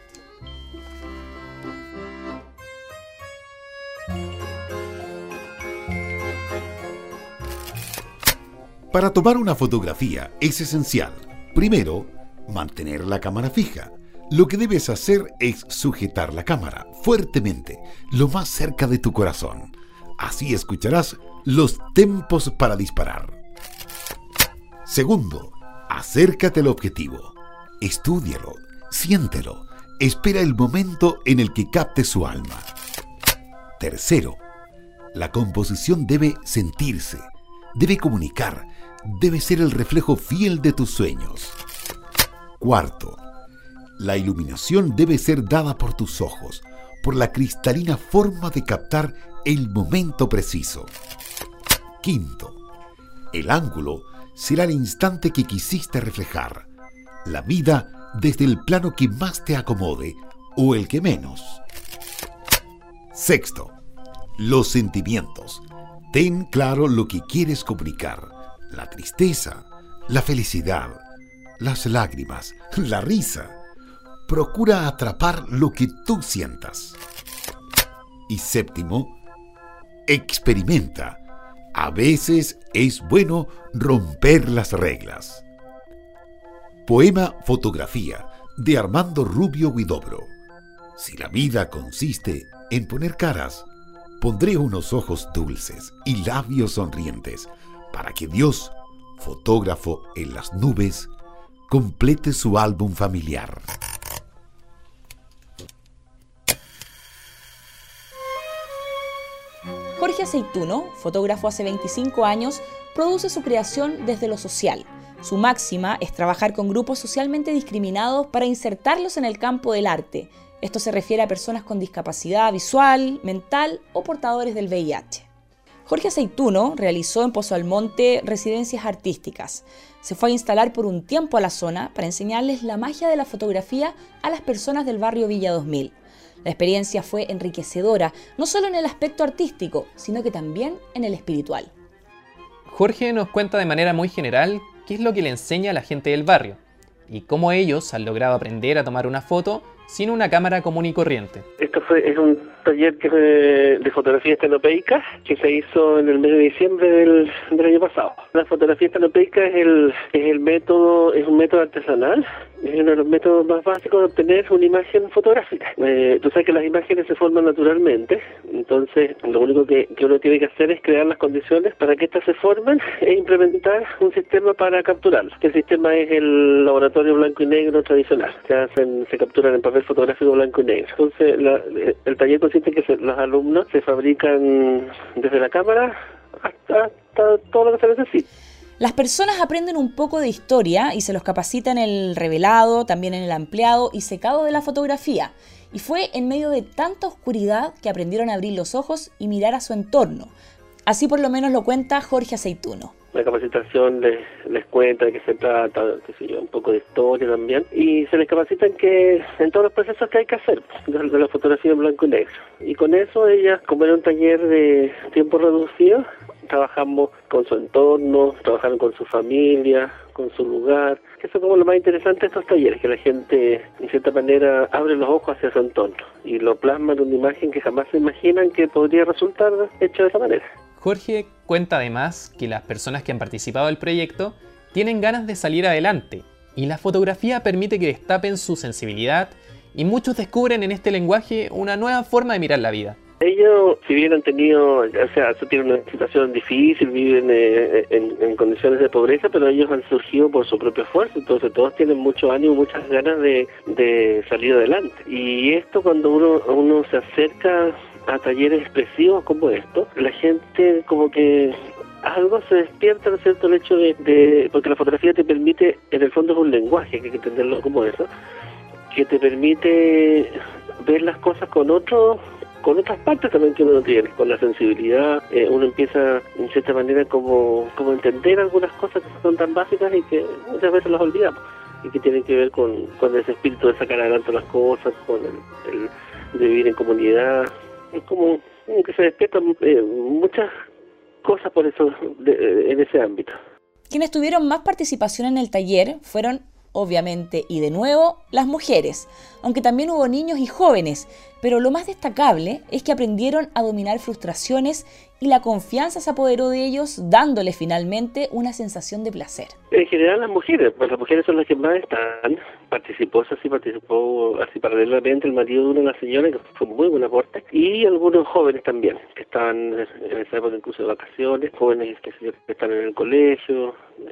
Para tomar una fotografía es esencial, primero, mantener la cámara fija. Lo que debes hacer es sujetar la cámara fuertemente, lo más cerca de tu corazón. Así escucharás los tempos para disparar. Segundo, acércate al objetivo. Estúdialo, siéntelo, espera el momento en el que capte su alma. Tercero, la composición debe sentirse, debe comunicar, debe ser el reflejo fiel de tus sueños. Cuarto, la iluminación debe ser dada por tus ojos, por la cristalina forma de captar el momento preciso. Quinto, el ángulo será el instante que quisiste reflejar, la vida desde el plano que más te acomode o el que menos. Sexto, los sentimientos. Ten claro lo que quieres comunicar. La tristeza, la felicidad, las lágrimas, la risa. Procura atrapar lo que tú sientas. Y séptimo, experimenta. A veces es bueno romper las reglas. Poema Fotografía de Armando Rubio Huidobro. Si la vida consiste en poner caras, pondré unos ojos dulces y labios sonrientes para que Dios, fotógrafo en las nubes, complete su álbum familiar. Jorge Aceituno, fotógrafo hace veinticinco años, produce su creación desde lo social. Su máxima es trabajar con grupos socialmente discriminados para insertarlos en el campo del arte. Esto se refiere a personas con discapacidad visual, mental o portadores del V I H. Jorge Aceituno realizó en Pozo Almonte residencias artísticas. Se fue a instalar por un tiempo a la zona para enseñarles la magia de la fotografía a las personas del barrio Villa dos mil. La experiencia fue enriquecedora, no solo en el aspecto artístico, sino que también en el espiritual. Jorge nos cuenta de manera muy general qué es lo que le enseña a la gente del barrio y cómo ellos han logrado aprender a tomar una foto sin una cámara común y corriente. Esto fue, es un taller que de, de fotografía estenopeica que se hizo en el mes de diciembre del, del año pasado. La fotografía estenopeica es el, es el método, es un método artesanal, es uno de los métodos más básicos de obtener una imagen fotográfica. Eh, tú sabes que las imágenes se forman naturalmente, entonces lo único que, que uno tiene que hacer es crear las condiciones para que éstas se formen e implementar un sistema para capturarlas. El sistema es el laboratorio blanco y negro tradicional. Se hacen, se capturan en papel fotográfico blanco y negro. Entonces la, el taller consiste en que se, los alumnos se fabrican desde la cámara hasta, hasta todo lo que se necesita. Las personas aprenden un poco de historia y se los capacita en el revelado, también en el ampliado y secado de la fotografía. Y fue en medio de tanta oscuridad que aprendieron a abrir los ojos y mirar a su entorno. Así por lo menos lo cuenta Jorge Aceituno. La capacitación les, les cuenta de que se trata, qué sé yo, un poco de historia también, y se les capacita en que en todos los procesos que hay que hacer de, de la fotografía en blanco y negro. Y con eso ellas, como era un taller de tiempo reducido, trabajamos con su entorno, trabajaron con su familia, con su lugar. Eso es como lo más interesante de estos talleres, que la gente, de cierta manera, abre los ojos hacia su entorno y lo plasma en una imagen que jamás se imaginan que podría resultar hecha de esa manera. Jorge cuenta además que las personas que han participado del proyecto tienen ganas de salir adelante y la fotografía permite que destapen su sensibilidad y muchos descubren en este lenguaje una nueva forma de mirar la vida. Ellos, si bien han tenido, o sea, tienen una situación difícil, viven eh, en, en condiciones de pobreza, pero ellos han surgido por su propio esfuerzo, entonces todos tienen mucho ánimo, muchas ganas de, de salir adelante. Y esto cuando uno, uno se acerca a talleres expresivos como esto, la gente como que algo se despierta, ¿no es cierto?, el hecho de, de, porque la fotografía te permite, en el fondo es un lenguaje, que hay que entenderlo como eso, que te permite ver las cosas con otro, con otras partes también que uno tiene, con la sensibilidad, eh, uno empieza en cierta manera como, como entender algunas cosas que son tan básicas y que muchas veces las olvidamos, y que tienen que ver con, con ese espíritu de sacar adelante las cosas, con el, el de vivir en comunidad. Es como, como que se despiertan eh, muchas cosas por eso de, en ese ámbito. Quienes tuvieron más participación en el taller fueron, obviamente, y de nuevo, las mujeres, aunque también hubo niños y jóvenes, pero lo más destacable es que aprendieron a dominar frustraciones y la confianza se apoderó de ellos, dándole finalmente una sensación de placer. En general las mujeres, pues las mujeres son las que más están, participó, así participó así paralelamente el marido de una de las señoras, que fue un muy buen aporte, y algunos jóvenes también, que estaban en esa época incluso de vacaciones, jóvenes que, que están en el colegio,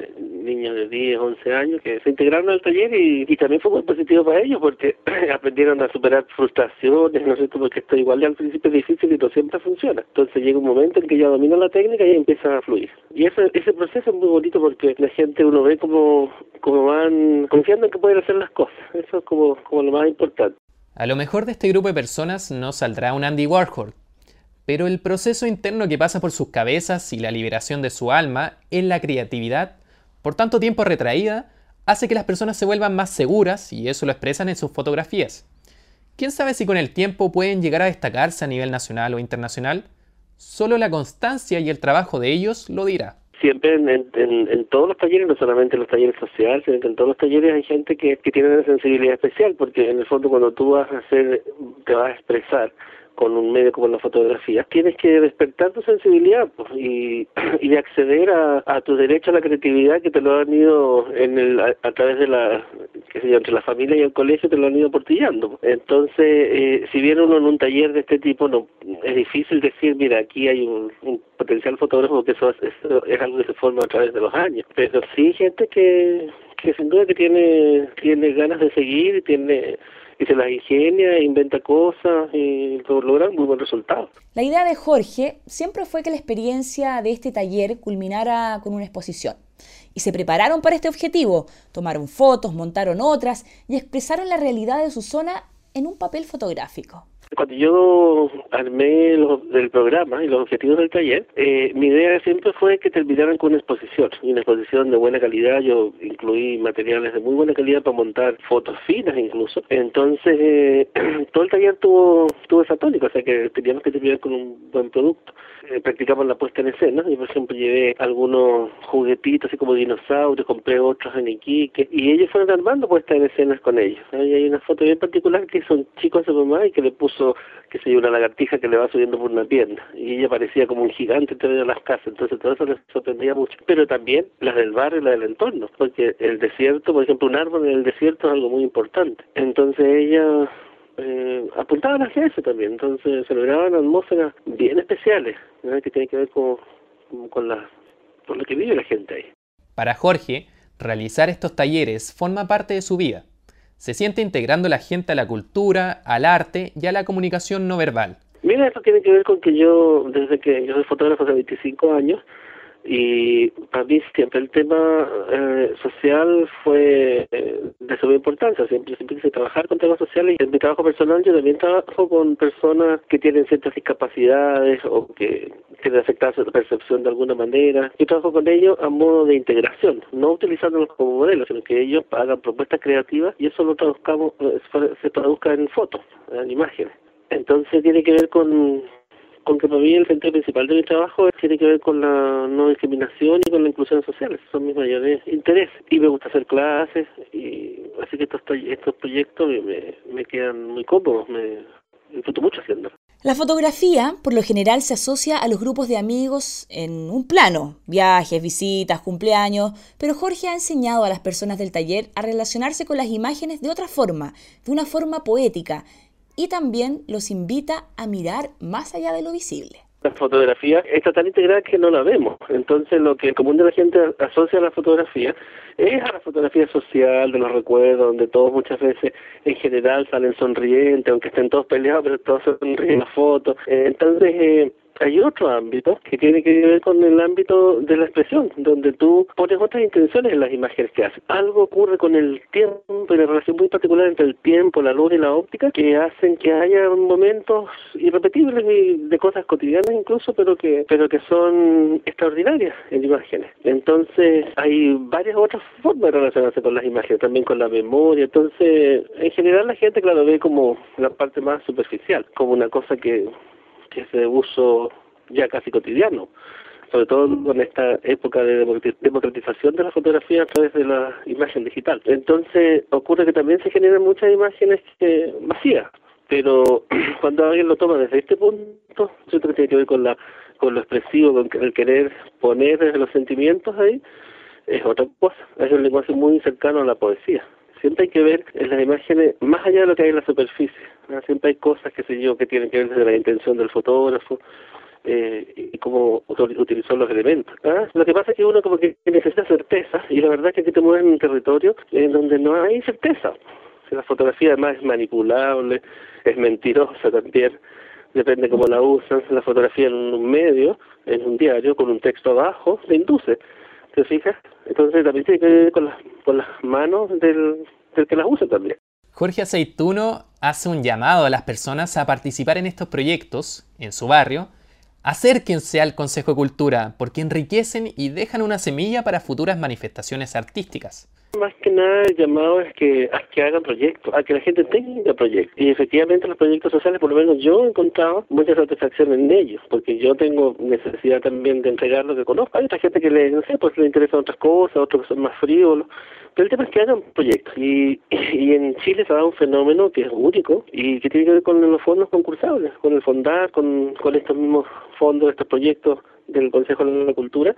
niños de diez, once años, que se integraron al taller y, y también fue muy positivo para ellos, porque aprendieron a superar frustraciones, ¿no es cierto?, porque esto igual al principio es difícil y no siempre funciona. Entonces llega un momento en que ya dominan la técnica y empieza a fluir. Y ese, ese proceso es muy bonito porque la gente, uno ve como, como van confiando en que pueden hacer las cosas. Eso es como, como lo más importante. A lo mejor de este grupo de personas no saldrá un Andy Warhol, pero el proceso interno que pasa por sus cabezas y la liberación de su alma en la creatividad, por tanto tiempo retraída, hace que las personas se vuelvan más seguras y eso lo expresan en sus fotografías. ¿Quién sabe si con el tiempo pueden llegar a destacarse a nivel nacional o internacional? Solo la constancia y el trabajo de ellos lo dirá. Siempre en, en, en todos los talleres, no solamente en los talleres sociales, sino que en todos los talleres hay gente que, que tiene una sensibilidad especial, porque en el fondo cuando tú vas a hacer, te vas a expresar con un medio como la fotografía, tienes que despertar tu sensibilidad pues, y, y de acceder a, a tu derecho a la creatividad que te lo han ido en el, a, a través de la, qué sé yo, entre la familia y el colegio te lo han ido aportillando. Entonces, eh, si viene uno en un taller de este tipo, no es difícil decir, mira, aquí hay un, un potencial fotógrafo, porque eso, eso es algo que se forma a través de los años. Pero sí gente que, que sin duda que tiene, tiene ganas de seguir y tiene y se las ingenia, inventa cosas y logran muy buen resultado. La idea de Jorge siempre fue que la experiencia de este taller culminara con una exposición. Y se prepararon para este objetivo, tomaron fotos, montaron otras y expresaron la realidad de su zona en un papel fotográfico. Cuando yo armé los, el programa y los objetivos del taller, eh, mi idea siempre fue que terminaran con una exposición, y una exposición de buena calidad. Yo incluí materiales de muy buena calidad para montar fotos finas incluso. Entonces, eh, todo el taller tuvo, tuvo esa tónica, o sea que teníamos que terminar con un buen producto. Eh, practicamos la puesta en escena, y por ejemplo llevé algunos juguetitos así como dinosaurios, compré otros en Iquique, y ellos fueron armando puestas en escenas con ellos. Ahí hay una foto bien particular que hizo un chico a su mamá y que le puso, que se dio una lagartija que le va subiendo por una pierna, y ella parecía como un gigante entre medio de las casas. Entonces todo eso les sorprendía mucho, pero también las del barrio y las del entorno, porque el desierto, por ejemplo, un árbol en el desierto es algo muy importante. Entonces ella eh, apuntaban hacia eso también. Entonces se lograban atmósferas bien especiales, ¿no?, que tienen que ver con, con, la, con lo que vive la gente ahí. Para Jorge, realizar estos talleres forma parte de su vida. Se siente integrando a la gente a la cultura, al arte y a la comunicación no verbal. Mira, esto tiene que ver con que yo, desde que yo soy fotógrafo hace veinticinco años, y para mí siempre el tema eh, social fue eh, de suma importancia. Siempre, siempre quise trabajar con temas sociales, y en mi trabajo personal yo también trabajo con personas que tienen ciertas discapacidades o que tienen afectada su percepción de alguna manera. Yo trabajo con ellos a modo de integración, no utilizándolos como modelos, sino que ellos hagan propuestas creativas y eso lo traduzcamos, se traduzca en fotos, en imágenes. Entonces tiene que ver con con que para mí el centro principal de mi trabajo tiene que ver con la no discriminación y con la inclusión social. Esos son mis mayores intereses. Y me gusta hacer clases, y así que estos, estos proyectos me, me, me quedan muy cómodos, me disfruto mucho haciéndolo. La fotografía, por lo general, se asocia a los grupos de amigos en un plano, viajes, visitas, cumpleaños, pero Jorge ha enseñado a las personas del taller a relacionarse con las imágenes de otra forma, de una forma poética, y también los invita a mirar más allá de lo visible. La fotografía está tan integrada que no la vemos. Entonces lo que el común de la gente asocia a la fotografía es a la fotografía social, de los recuerdos, donde todos muchas veces en general salen sonrientes, aunque estén todos peleados, pero todos sonríen en la foto. Entonces eh, hay otro ámbito que tiene que ver con el ámbito de la expresión, donde tú pones otras intenciones en las imágenes que haces. Algo ocurre con el tiempo, una relación muy particular entre el tiempo, la luz y la óptica, que hacen que haya momentos irrepetibles y de cosas cotidianas incluso, pero que pero que son extraordinarias en imágenes. Entonces hay varias otras formas de relacionarse con las imágenes, también con la memoria. Entonces, en general la gente, claro, ve como la parte más superficial, como una cosa que que es de uso ya casi cotidiano, sobre todo con esta época de democratización de la fotografía a través de la imagen digital. Entonces ocurre que también se generan muchas imágenes que, vacías, pero cuando alguien lo toma desde este punto, siento que tiene que ver con la con lo expresivo, con el querer poner los sentimientos ahí, es otra cosa. Es un lenguaje muy cercano a la poesía. Siempre hay que ver en las imágenes más allá de lo que hay en la superficie, ¿no? Siempre hay cosas, qué sé yo, que tienen que ver desde la intención del fotógrafo eh, y cómo utilizó los elementos, ¿ah? Lo que pasa es que uno como que necesita certeza, y la verdad es que aquí te mueves en un territorio en donde no hay certeza. Si la fotografía además es manipulable, es mentirosa también, depende cómo la usan. La fotografía en un medio, en un diario, con un texto abajo, te induce. ¿Te fijas? Entonces también tiene que ver con las, con las manos del, del que las usa también. Jorge Aceituno hace un llamado a las personas a participar en estos proyectos en su barrio. Acérquense al Consejo de Cultura porque enriquecen y dejan una semilla para futuras manifestaciones artísticas. Más que nada el llamado es que, a que hagan proyectos, a que la gente tenga proyectos. Y efectivamente los proyectos sociales, por lo menos yo he encontrado mucha satisfacción en ellos, porque yo tengo necesidad también de entregar lo que conozco. Hay otra gente que le, no sé, pues le interesan otras cosas, otros que son más frívolos. Pero el tema es que hagan proyectos. Y, y en Chile se da un fenómeno que es único y que tiene que ver con los fondos concursables, con el Fondar, con, con estos mismos fondos, estos proyectos del Consejo de la Cultura,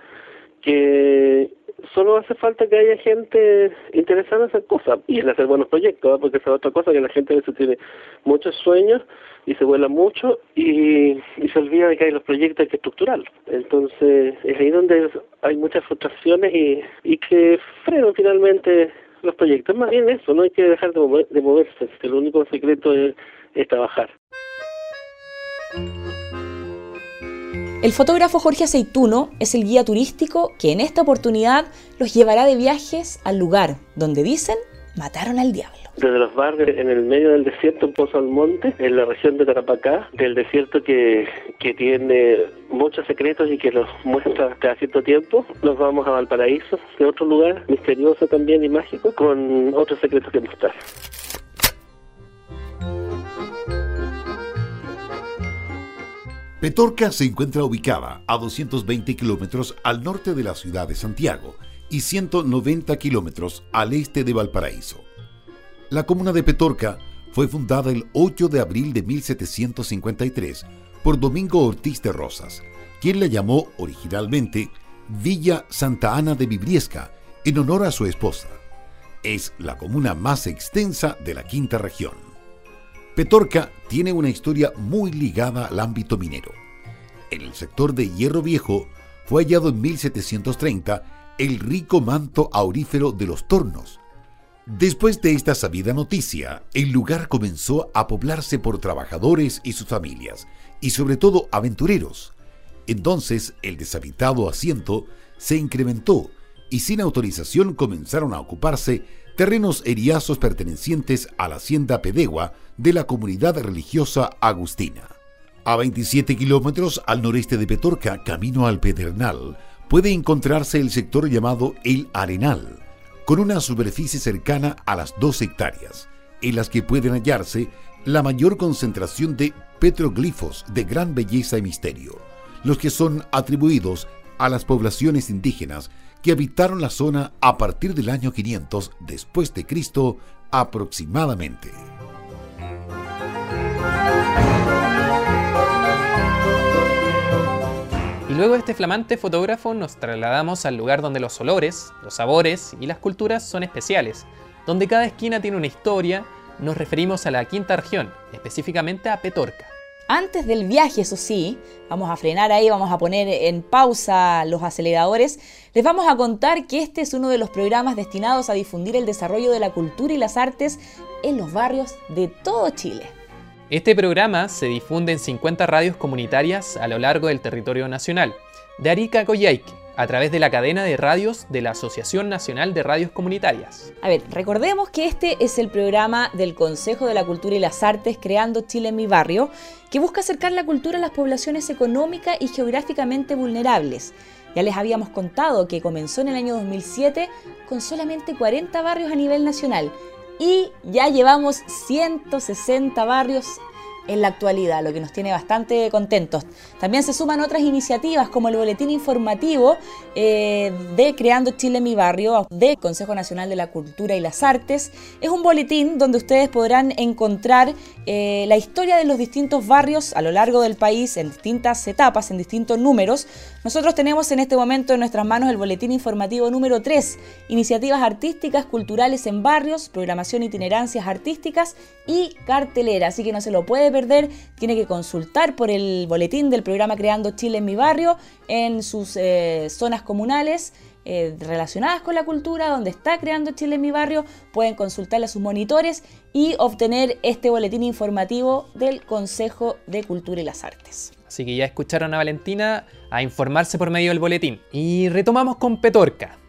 que solo hace falta que haya gente interesada en hacer cosas y en hacer buenos proyectos, ¿eh? Porque esa es otra cosa, que la gente a veces tiene muchos sueños y se vuela mucho y, y se olvida de que hay los proyectos, hay que estructurarlos. Entonces es ahí donde hay muchas frustraciones y, y que frenan finalmente los proyectos. Más bien eso, no hay que dejar de, mover, de moverse, el único secreto es, es trabajar. El fotógrafo Jorge Aceituno es el guía turístico que en esta oportunidad los llevará de viajes al lugar donde dicen mataron al diablo. Desde los barrios en el medio del desierto, en Pozo Almonte, en la región de Tarapacá, del desierto que, que tiene muchos secretos y que los muestra cada cierto tiempo, nos vamos a Valparaíso, que es otro lugar misterioso también y mágico, con otros secretos que mostrar. Petorca se encuentra ubicada a doscientos veinte kilómetros al norte de la ciudad de Santiago y ciento noventa kilómetros al este de Valparaíso. La comuna de Petorca fue fundada el ocho de abril de mil setecientos cincuenta y tres por Domingo Ortiz de Rosas, quien la llamó originalmente Villa Santa Ana de Vibriesca en honor a su esposa. Es la comuna más extensa de la quinta región. Petorca tiene una historia muy ligada al ámbito minero. En el sector de Hierro Viejo fue hallado en mil setecientos treinta el rico manto aurífero de los Tornos. Después de esta sabida noticia, el lugar comenzó a poblarse por trabajadores y sus familias, y sobre todo aventureros. Entonces el deshabitado asiento se incrementó y sin autorización comenzaron a ocuparse terrenos eriazos pertenecientes a la hacienda Pedegua de la comunidad religiosa agustina. A veintisiete kilómetros al noreste de Petorca, camino al Pedernal, puede encontrarse el sector llamado El Arenal, con una superficie cercana a las dos hectáreas, en las que pueden hallarse la mayor concentración de petroglifos de gran belleza y misterio, los que son atribuidos a las poblaciones indígenas que habitaron la zona a partir del año quinientos después de Cristo aproximadamente. Y luego de este flamante fotógrafo nos trasladamos al lugar donde los olores, los sabores y las culturas son especiales, donde cada esquina tiene una historia. Nos referimos a la quinta región, específicamente a Petorca. Antes del viaje, eso sí, vamos a frenar ahí, vamos a poner en pausa los aceleradores. Les vamos a contar que este es uno de los programas destinados a difundir el desarrollo de la cultura y las artes en los barrios de todo Chile. Este programa se difunde en cincuenta radios comunitarias a lo largo del territorio nacional, de Arica a Coyhaique, a través de la cadena de radios de la Asociación Nacional de Radios Comunitarias. A ver, recordemos que este es el programa del Consejo de la Cultura y las Artes Creando Chile en mi Barrio, que busca acercar la cultura a las poblaciones económica y geográficamente vulnerables. Ya les habíamos contado que comenzó en el año dos mil siete con solamente cuarenta barrios a nivel nacional y ya llevamos ciento sesenta barrios en la actualidad, lo que nos tiene bastante contentos. También se suman otras iniciativas como el boletín informativo eh, de Creando Chile en mi Barrio, del Consejo Nacional de la Cultura y las Artes. Es un boletín donde ustedes podrán encontrar eh, la historia de los distintos barrios a lo largo del país en distintas etapas, en distintos números. Nosotros tenemos en este momento en nuestras manos el boletín informativo número tres, iniciativas artísticas, culturales en barrios, programación, itinerancias artísticas y cartelera, así que no se lo puede perder, tiene que consultar por el boletín del programa Creando Chile en mi Barrio en sus eh, zonas comunales eh, relacionadas con la cultura, donde está Creando Chile en mi Barrio, pueden consultarle a sus monitores y obtener este boletín informativo del Consejo de Cultura y las Artes. Así que ya escucharon a Valentina a informarse por medio del boletín. Y retomamos con Petorca.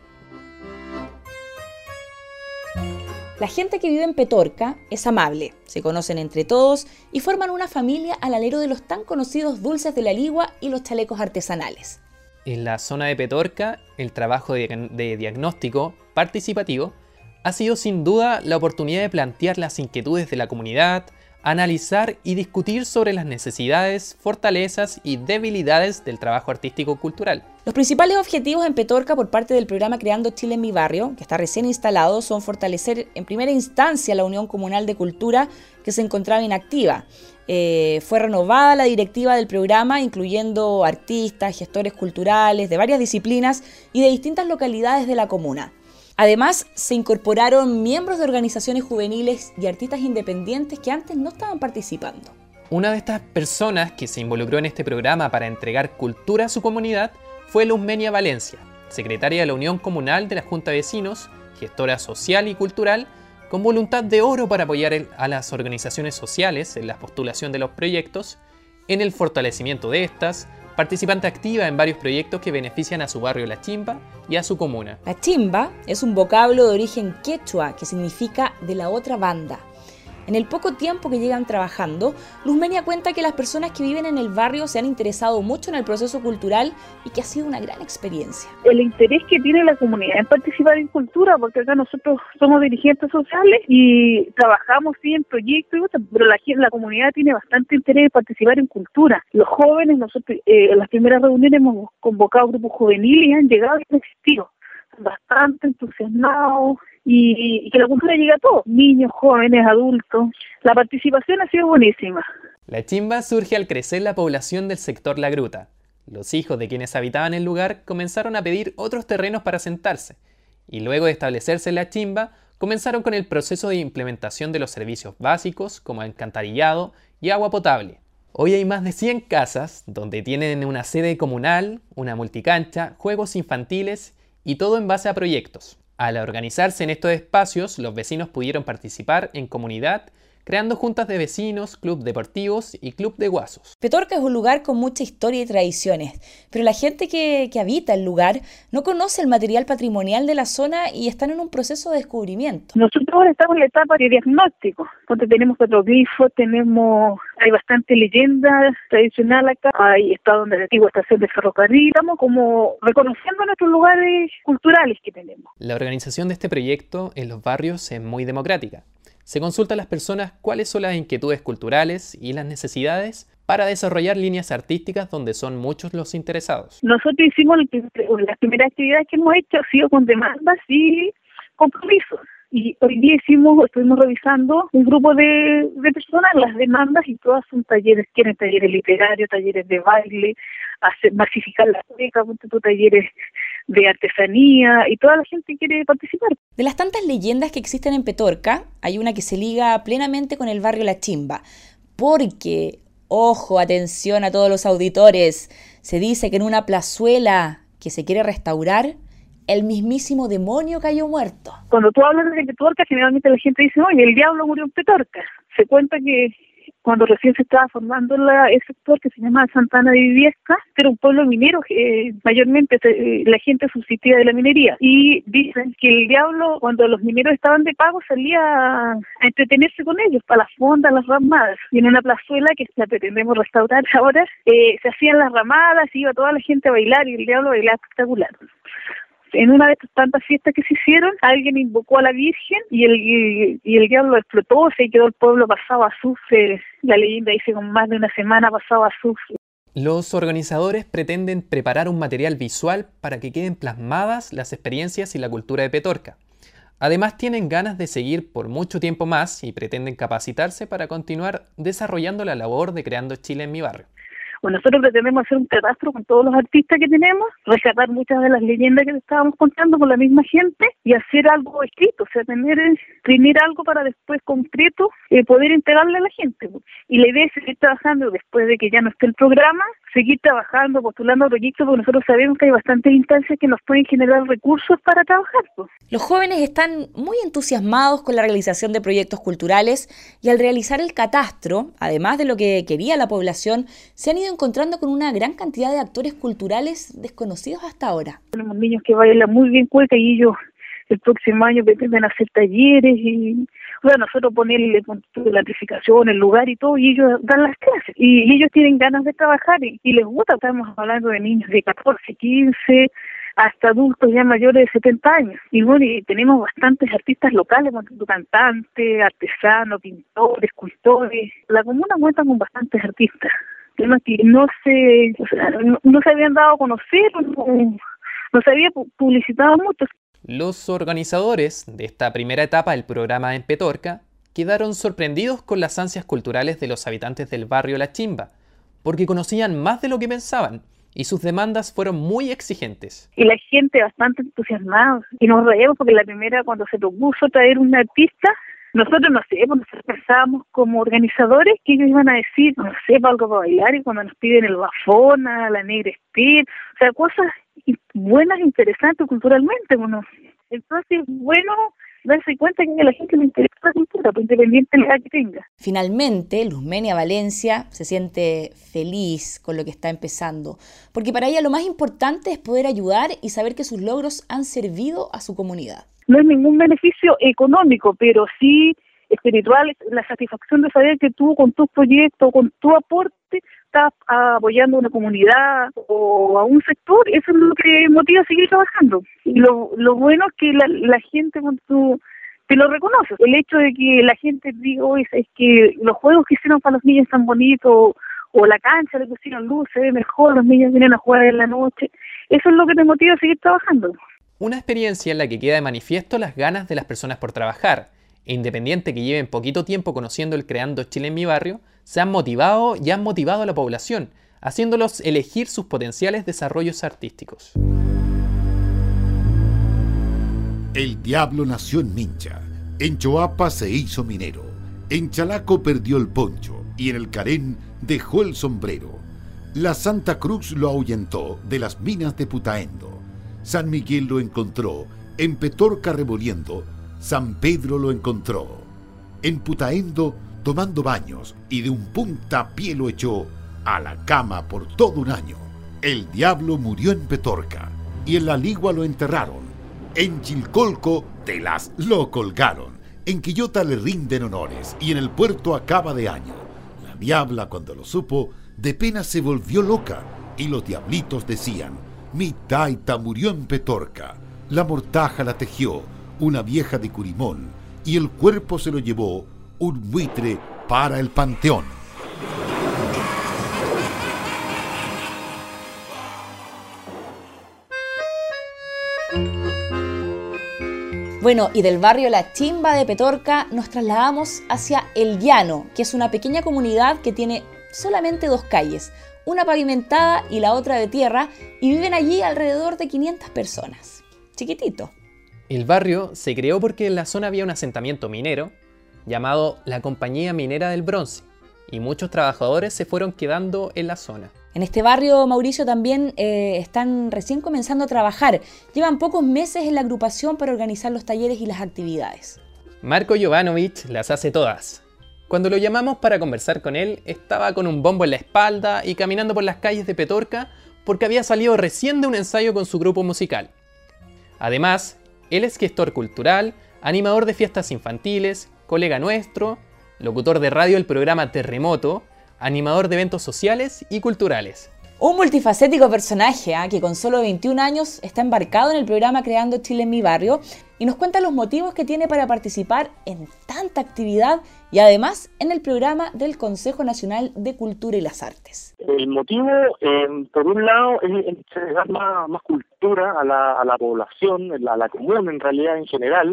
La gente que vive en Petorca es amable, se conocen entre todos y forman una familia al alero de los tan conocidos dulces de la ligua y los chalecos artesanales. En la zona de Petorca, el trabajo de, de diagnóstico participativo ha sido sin duda la oportunidad de plantear las inquietudes de la comunidad, analizar y discutir sobre las necesidades, fortalezas y debilidades del trabajo artístico-cultural. Los principales objetivos en Petorca por parte del programa Creando Chile en mi Barrio, que está recién instalado, son fortalecer en primera instancia la Unión Comunal de Cultura que se encontraba inactiva. Eh, fue renovada la directiva del programa, incluyendo artistas, gestores culturales de varias disciplinas y de distintas localidades de la comuna. Además, se incorporaron miembros de organizaciones juveniles y artistas independientes que antes no estaban participando. Una de estas personas que se involucró en este programa para entregar cultura a su comunidad fue Luzmenia Valencia, secretaria de la Unión Comunal de la Junta de Vecinos, gestora social y cultural, con voluntad de oro para apoyar el, a las organizaciones sociales en la postulación de los proyectos, en el fortalecimiento de estas, participante activa en varios proyectos que benefician a su barrio La Chimba y a su comuna. La chimba es un vocablo de origen quechua que significa de la otra banda. En el poco tiempo que llegan trabajando, Luzmenia cuenta que las personas que viven en el barrio se han interesado mucho en el proceso cultural y que ha sido una gran experiencia. El interés que tiene la comunidad en participar en cultura, porque acá nosotros somos dirigentes sociales y trabajamos sí en proyectos, pero la, la comunidad tiene bastante interés en participar en cultura. Los jóvenes, nosotros eh, en las primeras reuniones hemos convocado grupos juveniles y han llegado y han existido. Bastante entusiasmados y, y que la cultura llegue a todos, niños, jóvenes, adultos. La participación ha sido buenísima. La Chimba surge al crecer la población del sector La Gruta. Los hijos de quienes habitaban el lugar comenzaron a pedir otros terrenos para asentarse, y luego de establecerse en La Chimba, comenzaron con el proceso de implementación de los servicios básicos como alcantarillado y agua potable. Hoy hay más de cien casas donde tienen una sede comunal, una multicancha, juegos infantiles y todo en base a proyectos. Al organizarse en estos espacios, los vecinos pudieron participar en comunidad, creando juntas de vecinos, club deportivos y club de guasos. Petorca es un lugar con mucha historia y tradiciones, pero la gente que, que habita el lugar no conoce el material patrimonial de la zona y están en un proceso de descubrimiento. Nosotros ahora estamos en la etapa de diagnóstico, donde tenemos petroglifos, tenemos, hay bastante leyenda tradicional acá, hay estado donde la antigua estación de ferrocarril, estamos como reconociendo nuestros lugares culturales que tenemos. La organización de este proyecto en los barrios es muy democrática. Se consulta a las personas cuáles son las inquietudes culturales y las necesidades para desarrollar líneas artísticas donde son muchos los interesados. Nosotros hicimos las primeras actividades que hemos hecho, ha sido con demandas y compromisos. Y hoy día hicimos, estuvimos revisando un grupo de, de personas, las demandas, y todas son talleres, quieren talleres literarios, talleres de baile, hacer, masificar la beca, talleres de artesanía, y toda la gente quiere participar. De las tantas leyendas que existen en Petorca, hay una que se liga plenamente con el barrio La Chimba, porque, ojo, atención a todos los auditores, se dice que en una plazuela que se quiere restaurar, el mismísimo demonio cayó muerto. Cuando tú hablas de Petorca, generalmente la gente dice, oye, el diablo murió en Petorca. Se cuenta que cuando recién se estaba formando la, el sector que se llamaba Santana de Viviesca, que era un pueblo minero, eh, mayormente eh, la gente subsistía de la minería. Y dicen que el diablo, cuando los mineros estaban de pago, salía a, a entretenerse con ellos, para las fondas, las ramadas. Y en una plazuela que la pretendemos restaurar ahora, eh, se hacían las ramadas, iba toda la gente a bailar y el diablo bailaba espectacular. En una de estas tantas fiestas que se hicieron, alguien invocó a la Virgen y el, y, y el diablo explotó, se quedó el pueblo pasado a azufre. La leyenda dice que con más de una semana pasado a azufre. Los organizadores pretenden preparar un material visual para que queden plasmadas las experiencias y la cultura de Petorca. Además, tienen ganas de seguir por mucho tiempo más y pretenden capacitarse para continuar desarrollando la labor de Creando Chile en mi barrio. Bueno, nosotros pretendemos hacer un catastro con todos los artistas que tenemos, rescatar muchas de las leyendas que te estábamos contando con la misma gente y hacer algo escrito, o sea, tener, tener algo para después concreto eh, poder entregarle a la gente. Y la idea es seguir trabajando después de que ya no esté el programa, seguir trabajando, postulando proyectos, porque nosotros sabemos que hay bastantes instancias que nos pueden generar recursos para trabajar. Pues. Los jóvenes están muy entusiasmados con la realización de proyectos culturales y al realizar el catastro, además de lo que quería la población, se han ido encontrando con una gran cantidad de actores culturales desconocidos hasta ahora. Tenemos niños que bailan muy bien cueca y ellos el próximo año pretenden hacer talleres y o sea, nosotros ponerle la amplificación, el lugar y todo, y ellos dan las clases. Y, y ellos tienen ganas de trabajar y, y les gusta. Estamos hablando de niños de catorce, quince, hasta adultos ya mayores de setenta años. Y bueno, y tenemos bastantes artistas locales, cantantes, artesanos, pintores, escultores. La comuna cuenta con bastantes artistas. Temas que no se, o sea, no, no se habían dado a conocer, no, no se había publicitado mucho. Los organizadores de esta primera etapa del programa en Petorca quedaron sorprendidos con las ansias culturales de los habitantes del barrio La Chimba, porque conocían más de lo que pensaban y sus demandas fueron muy exigentes. Y la gente bastante entusiasmada, y nos reímos porque la primera, cuando se propuso traer un artista, nosotros no sé, pues nosotros pensábamos como organizadores que ellos iban a decir, no sé, para algo para bailar, y cuando nos piden el bafona, la negra speed, o sea, cosas buenas, interesantes culturalmente, bueno, Entonces, bueno, darse cuenta que a la gente le interesa la cultura, pues, independiente de la edad que tenga. Finalmente, Luzmenia Valencia se siente feliz con lo que está empezando, porque para ella lo más importante es poder ayudar y saber que sus logros han servido a su comunidad. No es ningún beneficio económico, pero sí espiritual, la satisfacción de saber que tú con tus proyectos, con tu aporte, estás apoyando a una comunidad o a un sector. Eso es lo que motiva a seguir trabajando. Y lo, lo bueno es que la, la gente con tu, te lo reconoce. El hecho de que la gente diga, oye, es que los juegos que hicieron para los niños están bonitos, o la cancha le pusieron luz, se ve mejor, los niños vienen a jugar en la noche. Eso es lo que te motiva a seguir trabajando. Una experiencia en la que queda de manifiesto las ganas de las personas por trabajar. E independiente que lleven poquito tiempo conociendo el Creando Chile en mi barrio, se han motivado y han motivado a la población, haciéndolos elegir sus potenciales desarrollos artísticos. El diablo nació en Mincha, en Choapa se hizo minero, en Chalaco perdió el poncho y en el Carén dejó el sombrero. La Santa Cruz lo ahuyentó de las minas de Putaendo. San Miguel lo encontró en Petorca revolviendo. San Pedro lo encontró en Putaendo tomando baños y de un puntapié lo echó a la cama por todo un año. El diablo murió en Petorca y en la Ligua lo enterraron. En Chilcolco de las lo colgaron. En Quillota le rinden honores y en el puerto acaba de año. La diabla cuando lo supo de pena se volvió loca y los diablitos decían: mi taita murió en Petorca. La mortaja la tejió una vieja de Curimón, y el cuerpo se lo llevó un buitre para el panteón. Bueno, y del barrio La Chimba de Petorca nos trasladamos hacia El Llano, que es una pequeña comunidad que tiene solamente dos calles, una pavimentada y la otra de tierra, y viven allí alrededor de quinientas personas. Chiquitito. El barrio se creó porque en la zona había un asentamiento minero llamado la Compañía Minera del Bronce y muchos trabajadores se fueron quedando en la zona. En este barrio, Mauricio, también eh, están recién comenzando a trabajar. Llevan pocos meses en la agrupación para organizar los talleres y las actividades. Marco Jovanovic las hace todas. Cuando lo llamamos para conversar con él, estaba con un bombo en la espalda y caminando por las calles de Petorca porque había salido recién de un ensayo con su grupo musical. Además, él es gestor cultural, animador de fiestas infantiles, colega nuestro, locutor de radio del programa Terremoto, animador de eventos sociales y culturales. Un multifacético personaje ¿eh? que con solo veintiún años está embarcado en el programa Creando Chile en mi barrio y nos cuenta los motivos que tiene para participar en tanta actividad y además en el programa del Consejo Nacional de Cultura y las Artes. El motivo, eh, por un lado, es entregar más, más cultura a la, a la población, a la común en realidad en general,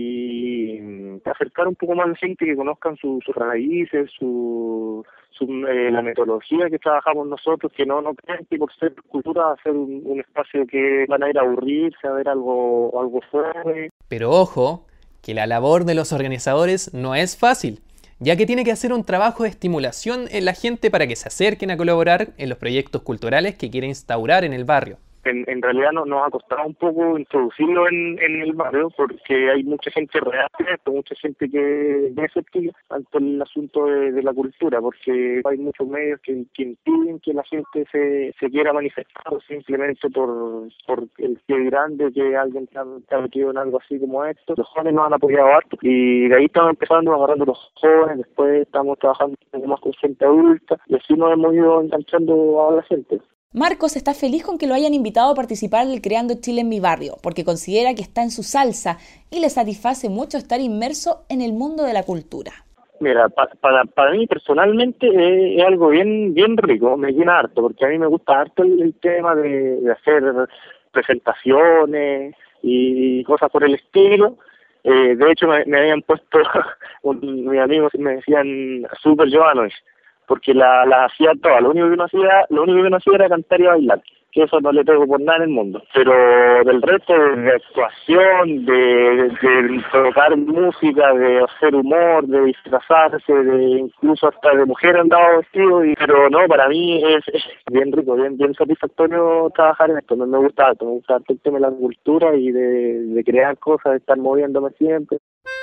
y acercar un poco más a la gente que conozcan su, sus raíces, su, su eh, la metodología que trabajamos nosotros, que no, no crean que por ser cultura va a ser un, un espacio que van a ir a aburrirse, a ver algo, algo fuera. Pero ojo, que la labor de los organizadores no es fácil, ya que tiene que hacer un trabajo de estimulación en la gente para que se acerquen a colaborar en los proyectos culturales que quiere instaurar en el barrio. En, en realidad no, nos ha costado un poco introducirlo en, en el barrio porque hay mucha gente real, mucha gente que es escéptica ante el asunto de, de la cultura, porque hay muchos medios que, que impiden que la gente se, se quiera manifestar simplemente por, por el que grande que alguien está, está metido en algo así como esto. Los jóvenes nos han apoyado harto y de ahí estamos empezando agarrando los jóvenes, después estamos trabajando un poco más con gente adulta y así nos hemos ido enganchando a la gente. Marcos está feliz con que lo hayan invitado a participar del Creando Chile en mi barrio, porque considera que está en su salsa y le satisface mucho estar inmerso en el mundo de la cultura. Mira, pa, para, para mí personalmente es, es algo bien bien rico, me llena harto, porque a mí me gusta harto el, el tema de, de hacer presentaciones y cosas por el estilo. Eh, de hecho, me, me habían puesto, un, mis amigos me decían Super Jovanovic, porque la, la hacía todas, lo único que no hacía, lo único que no hacía era cantar y bailar, que eso no le pego por nada en el mundo. Pero del resto de actuación, de, de tocar música, de hacer humor, de disfrazarse, de incluso hasta de mujer andaba vestido, y, pero no, para mí es, es bien rico, bien bien satisfactorio trabajar en esto. Me, me gusta me gusta el tema de la cultura y de, de crear cosas, de estar moviéndome siempre.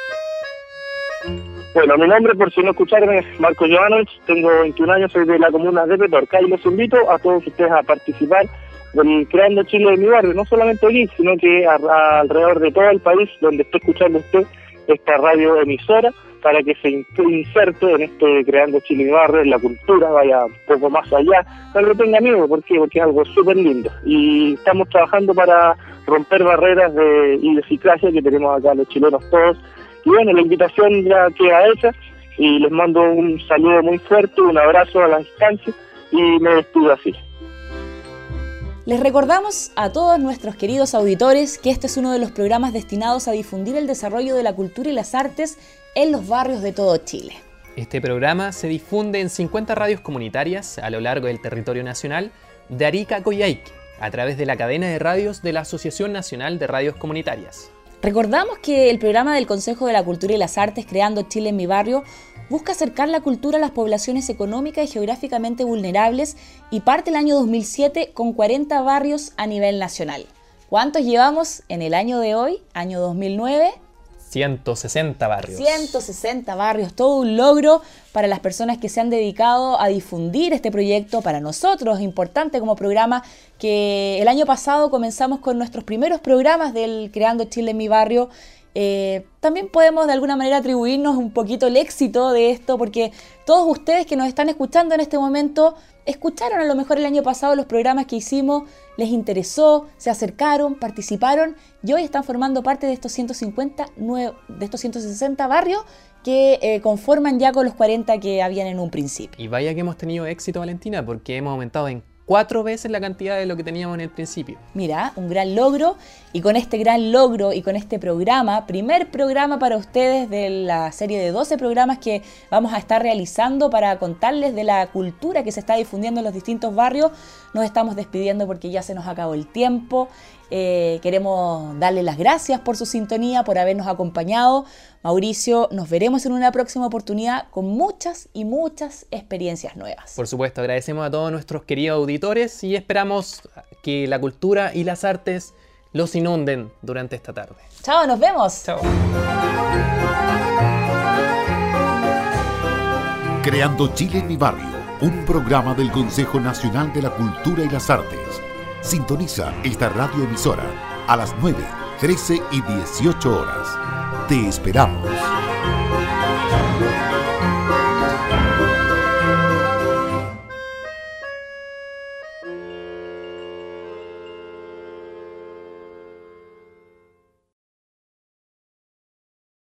Bueno, mi nombre, por si no escucharon, es Marco Jovanovich, tengo veintiún años, soy de la comuna de Petorca y los invito a todos ustedes a participar del Creando Chile de mi barrio, no solamente aquí, sino que a, a, alrededor de todo el país, donde esté escuchando usted esta radio emisora, para que se inserte en este Creando Chile de mi barrio, en la cultura, vaya un poco más allá, no lo tenga miedo, ¿por qué? Porque es algo súper lindo y estamos trabajando para romper barreras de idiosincrasia que tenemos acá los chilenos todos. Y bueno, la invitación ya queda hecha y les mando un saludo muy fuerte, un abrazo a la distancia y me despido así. Les recordamos a todos nuestros queridos auditores que este es uno de los programas destinados a difundir el desarrollo de la cultura y las artes en los barrios de todo Chile. Este programa se difunde en cincuenta radios comunitarias a lo largo del territorio nacional de Arica a Coyhaique, a través de la cadena de radios de la Asociación Nacional de Radios Comunitarias. Recordamos que el programa del Consejo de la Cultura y las Artes Creando Chile en mi barrio busca acercar la cultura a las poblaciones económicas y geográficamente vulnerables y parte el año dos mil siete con cuarenta barrios a nivel nacional. ¿Cuántos llevamos en el año de hoy, año dos mil nueve? ciento sesenta barrios. ciento sesenta barrios, todo un logro para las personas que se han dedicado a difundir este proyecto. Para nosotros, importante como programa, que el año pasado comenzamos con nuestros primeros programas del Creando Chile en mi barrio. Eh, también podemos de alguna manera atribuirnos un poquito el éxito de esto, porque todos ustedes que nos están escuchando en este momento escucharon a lo mejor el año pasado los programas que hicimos, les interesó, se acercaron, participaron y hoy están formando parte de estos ciento cincuenta, de estos ciento sesenta barrios que eh, conforman ya con los cuarenta que habían en un principio. Y vaya que hemos tenido éxito, Valentina, porque hemos aumentado en cuatro veces la cantidad de lo que teníamos en el principio. Mira, un gran logro, y con este gran logro y con este programa, primer programa para ustedes de la serie de doce programas que vamos a estar realizando para contarles de la cultura que se está difundiendo en los distintos barrios, nos estamos despidiendo porque ya se nos acabó el tiempo. Eh, queremos darle las gracias por su sintonía, por habernos acompañado. Mauricio, nos veremos en una próxima oportunidad con muchas y muchas experiencias nuevas. Por supuesto, agradecemos a todos nuestros queridos auditores y esperamos que la cultura y las artes los inunden durante esta tarde. Chao, nos vemos. Chao. Creando Chile en mi barrio, un programa del Consejo Nacional de la Cultura y las Artes. Sintoniza esta radioemisora a las nueve, trece y dieciocho horas. Te esperamos.